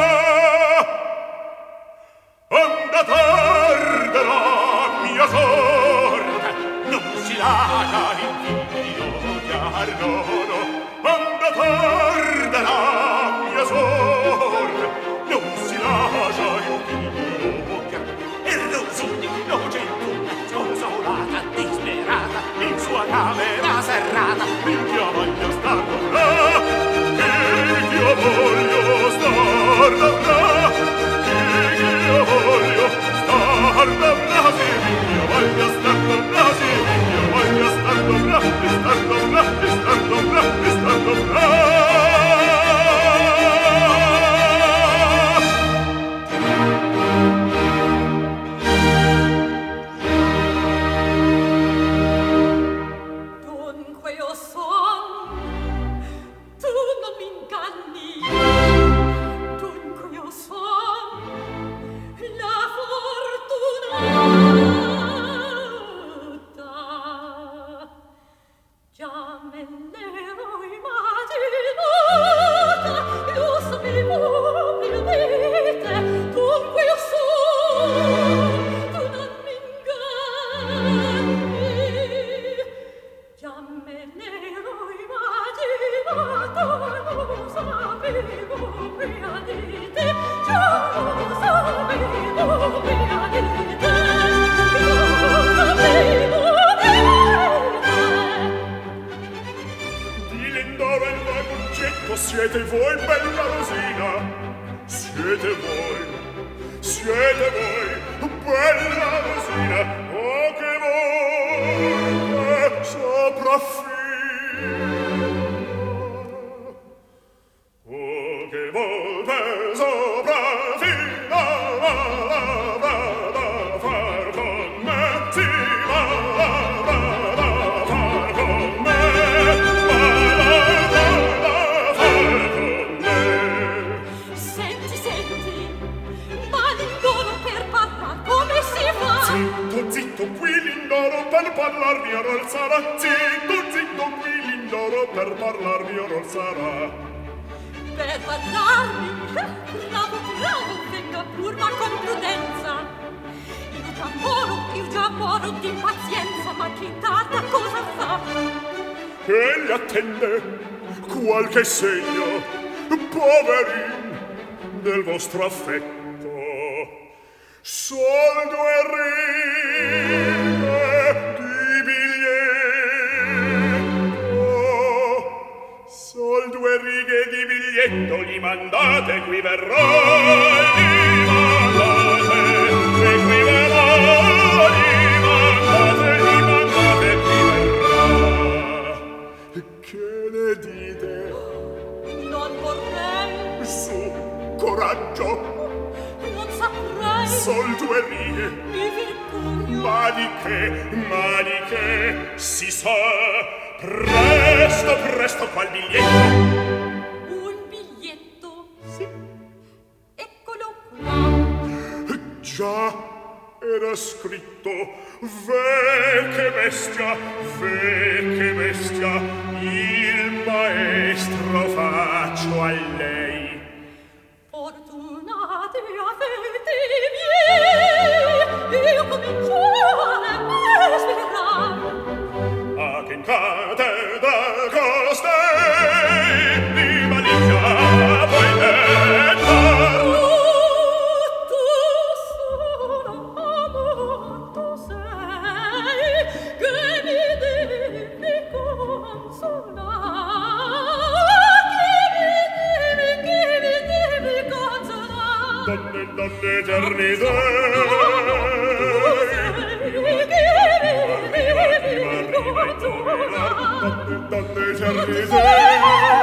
Onda tarderà mia sorte, Non si lascia io chiarnono. Onda tarderà mia sorte, non si lascia io e Rosini, innocente, sconsolata, disperata, in sua camera serrata. Io voglio star con là, io voglio star con là, io voglio star con là, sì, io voglio star con là, sì, io voglio star con là, star con là, star con là, star con là. Dunque io son, tu non mi inganni. Dunque io son la fortunata. Già Siete voi, bella Rosina, siete voi, siete voi, bella Rosina, oh che volpe sopraffina, oh che volpe sopraffina, va, va, va, va, far con me, sì, va, va, va, va, far con me, per parlarmi or sarà, zitto, zitto, qui l'indoro per parlarmi or sarà. Per parlarmi, bravo, bravo, venga pur, ma con prudenza. Io già moro, io già moro d'impazienza, ma chi tarda cosa fa? Egli attende qualche segno, poverin, del vostro affetto. Sol due righe di biglietto, sol due righe di biglietto, gli mandate, qui verrò, gli mandate, e qui verrò, gli mandate, gli mandate, qui verrà. Che ne dite? Non vorrei. Su, coraggio. Sol due righe. Mi vergogno. Ma di che, ma di che, si sa, presto, presto, qual biglietto? Un biglietto? Sì. Eccolo qua. Già era scritto, ve che bestia, ve che bestia, il maestro faccio a lei. Fortunati avete miei, io comincio a respirare. A che in cattedra costei di malizia vuoi dettar? Tutto sono, tu sei, che mi devi consolare. Donne, donne eterni dei, donne, donne eterni dei,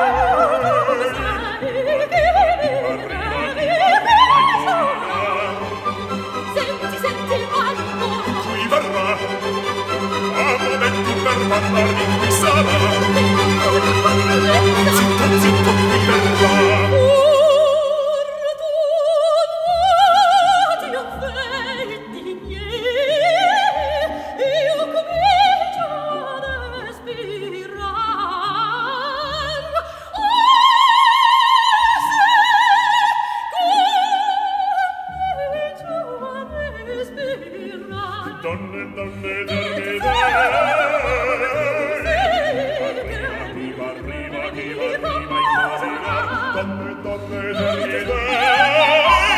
senti, senti, allora, qui verrà, a momenti per parlarmi qui sarà, zitto, zitto, qui verrà. Donne, donne, eterni dei, arriva, arriva, chi va, arriva, arriva, donne, donne, eterni dei.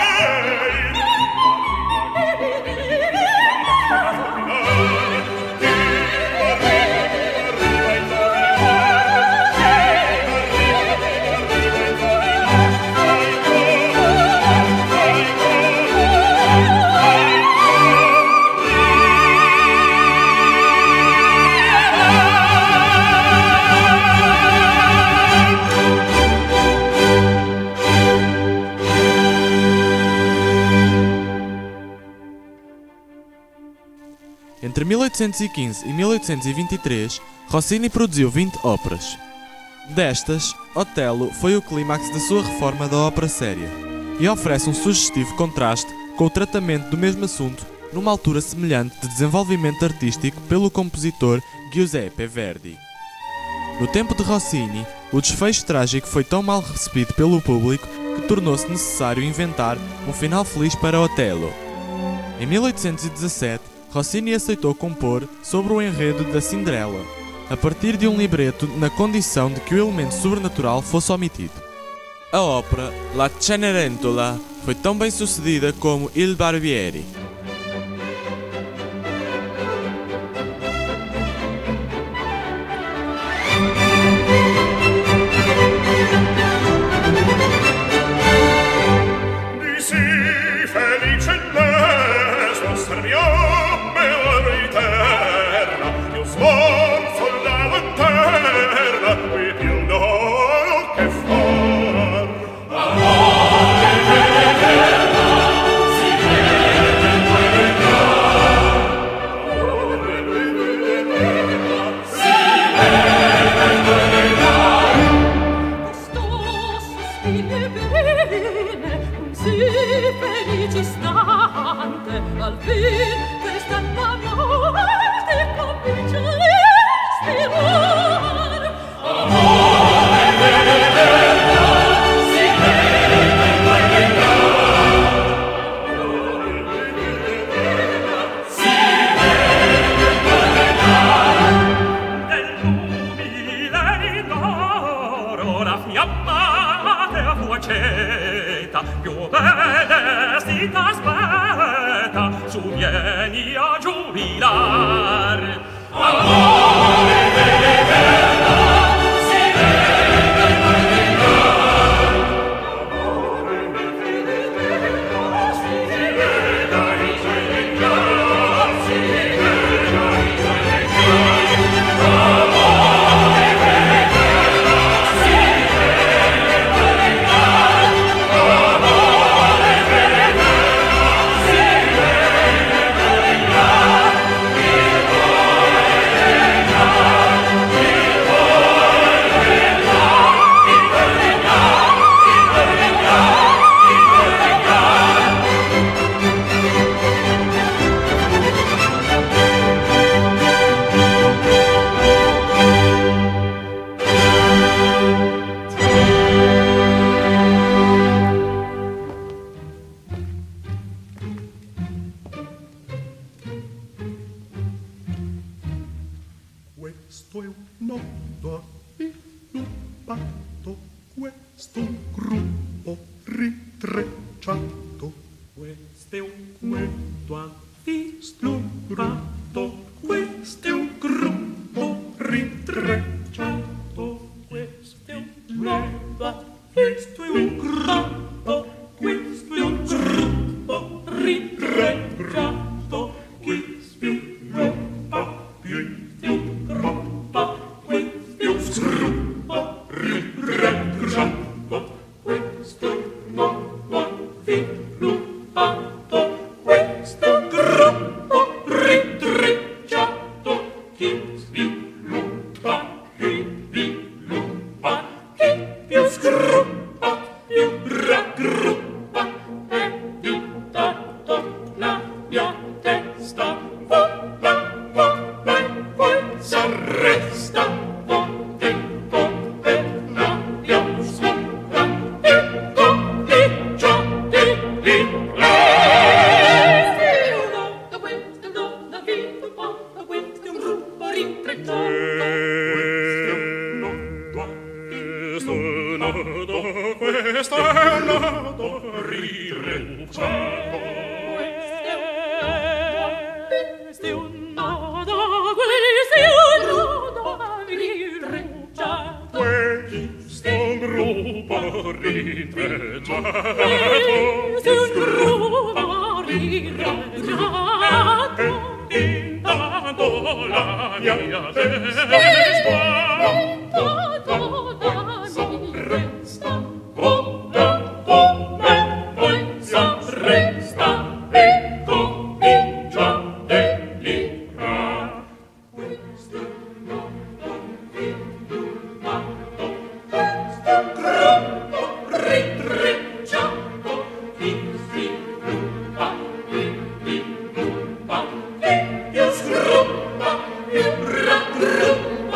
Entre mil oitocentos e quinze e mil oitocentos e vinte e três, Rossini produziu vinte óperas. Destas, Otelo foi o clímax da sua reforma da ópera séria e oferece um sugestivo contraste com o tratamento do mesmo assunto numa altura semelhante de desenvolvimento artístico pelo compositor Giuseppe Verdi. No tempo de Rossini, o desfecho trágico foi tão mal recebido pelo público que tornou-se necessário inventar um final feliz para Otelo. Em mil oitocentos e dezassete, Rossini aceitou compor sobre o enredo da Cinderela, a partir de um libreto na condição de que o elemento sobrenatural fosse omitido. A ópera La Cenerentola foi tão bem sucedida como Il Barbieri. Questo è un nodo avviluppato, questo un gruppo ritrecciato. Questo è un cuento avviluppato, questo è un gruppo ritrecciato. Questo è un nodo, questo è un gruppo, questo è un gruppo ritrecciato. Chi sviluppa più Io sgruppa, io raggruppa,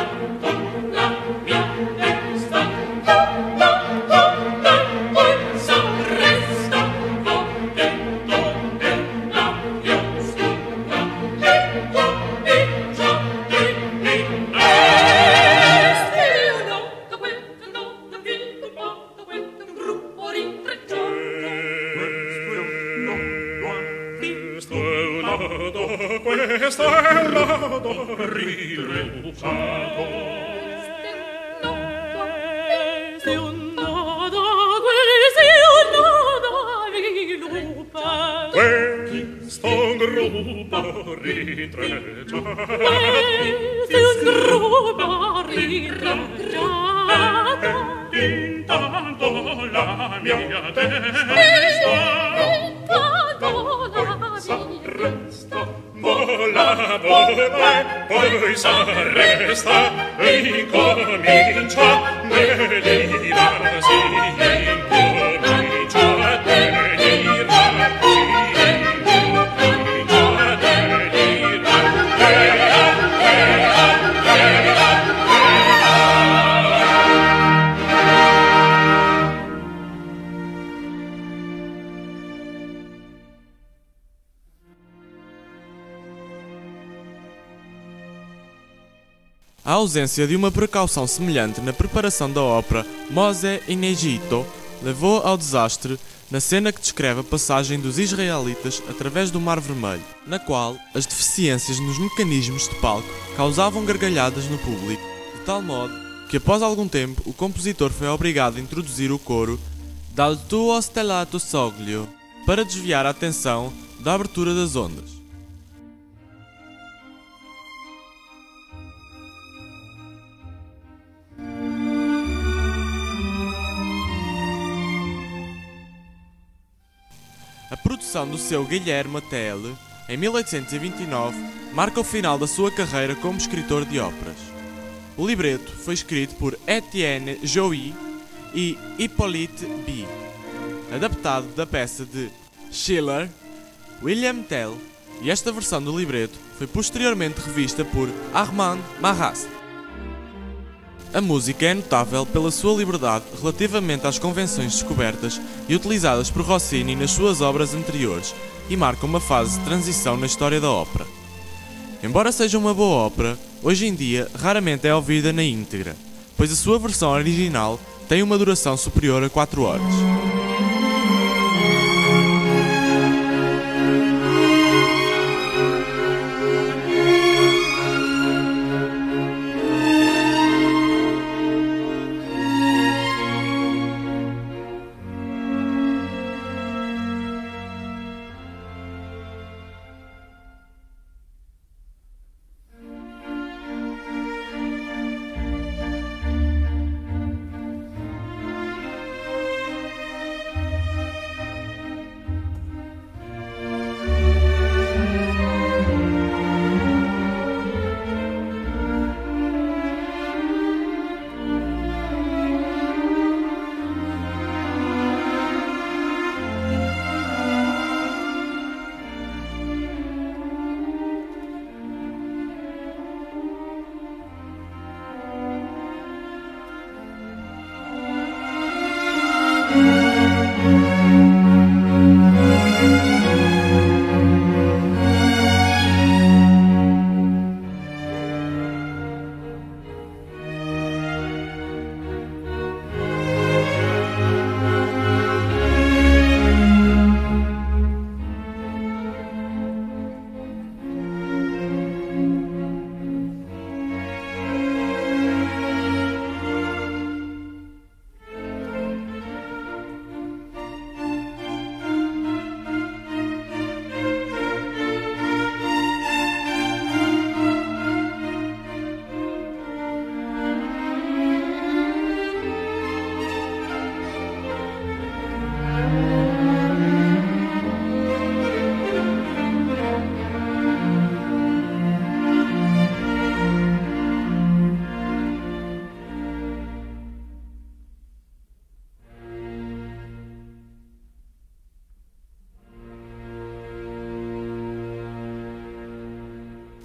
A ausência de uma precaução semelhante na preparação da ópera Mose in Egito levou ao desastre na cena que descreve a passagem dos israelitas através do Mar Vermelho, na qual as deficiências nos mecanismos de palco causavam gargalhadas no público, de tal modo que após algum tempo o compositor foi obrigado a introduzir o coro Dal tuo stellato soglio para desviar a atenção da abertura das ondas. A produção do seu Guilherme Tell, em mil oitocentos e vinte e nove, marca o final da sua carreira como escritor de óperas. O libreto foi escrito por Etienne Jouy e Hippolyte B., adaptado da peça de Schiller, William Tell, e esta versão do libreto foi posteriormente revista por Armand Marrast. A música é notável pela sua liberdade relativamente às convenções descobertas e utilizadas por Rossini nas suas obras anteriores e marca uma fase de transição na história da ópera. Embora seja uma boa ópera, hoje em dia raramente é ouvida na íntegra, pois a sua versão original tem uma duração superior a quatro horas.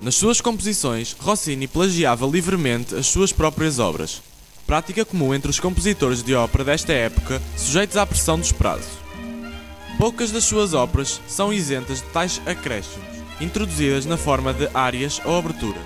Nas suas composições, Rossini plagiava livremente as suas próprias obras, prática comum entre os compositores de ópera desta época, sujeitos à pressão dos prazos. Poucas das suas óperas são isentas de tais acréscimos, introduzidas na forma de árias ou abertura.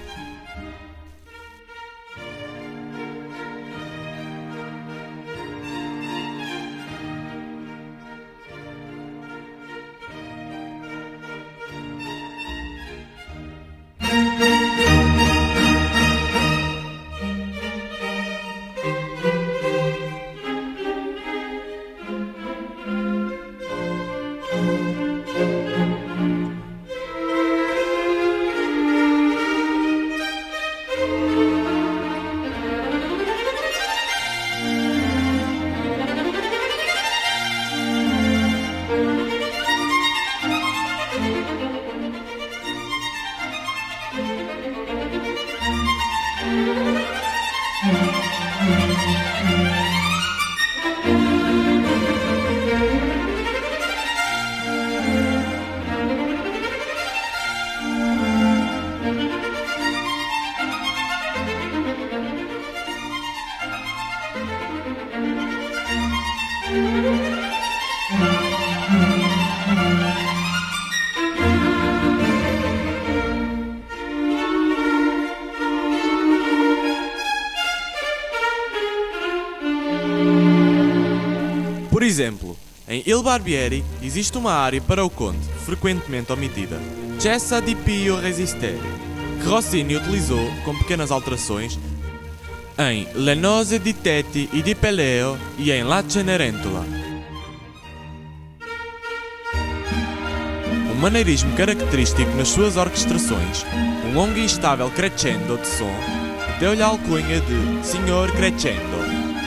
Por exemplo, em Il Barbieri existe uma área para o conde, frequentemente omitida, Cessa di Pio Resistere, que Rossini utilizou com pequenas alterações em Le Nozze di Teti e di Peleo e em La Cenerentola. Um maneirismo característico nas suas orquestrações, um longo e estável crescendo de som, deu-lhe a alcunha de Signor Crescendo.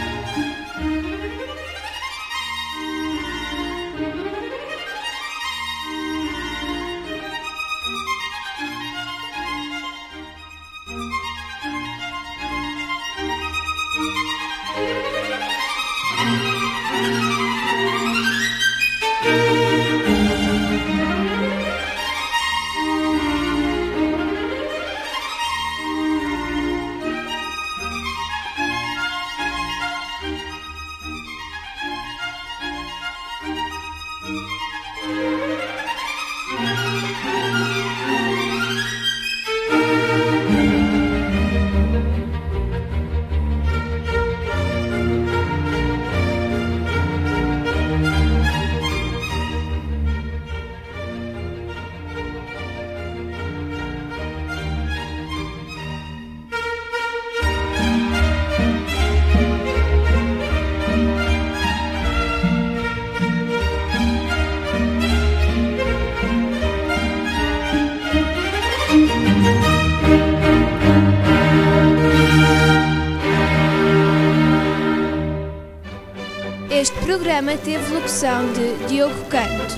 Este programa teve locução de Diogo Canto.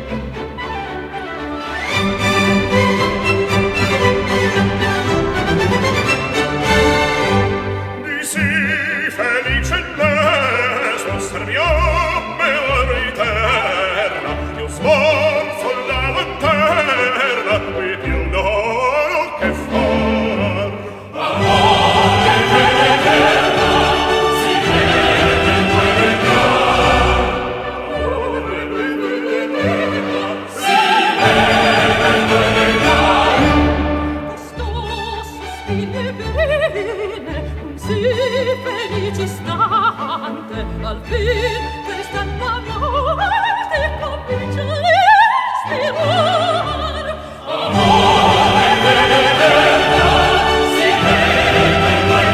Disi felice mes nostriamo per eterna, io svolso la lanterna e più d'oro che far. Amore eterna, si vede in quel Amore eterna, si vede in quel Costoso spine bene, sì felice istante, al fin questa la morte comincia a ispirar. Amore eterna, si vede in quel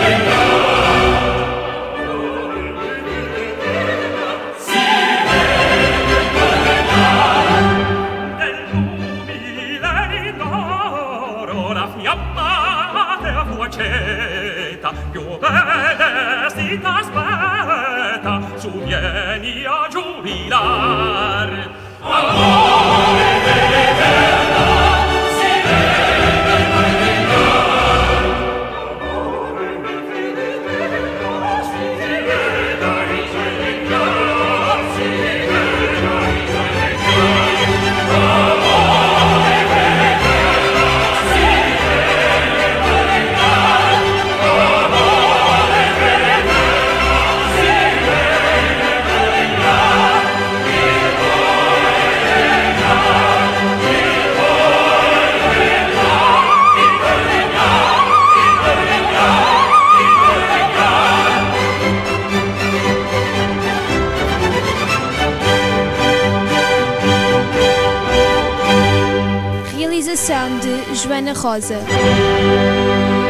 si vede in quel dell'umile d'oro la fiamma della tua ceta più bene si t'aspetta, su vieni a giubilar. Amore eterna, si vede in quel regnar. Amore eterna, si vede in quel regnar. Si vede in quel regnar. Amore eterna, si vede Joana Rosa.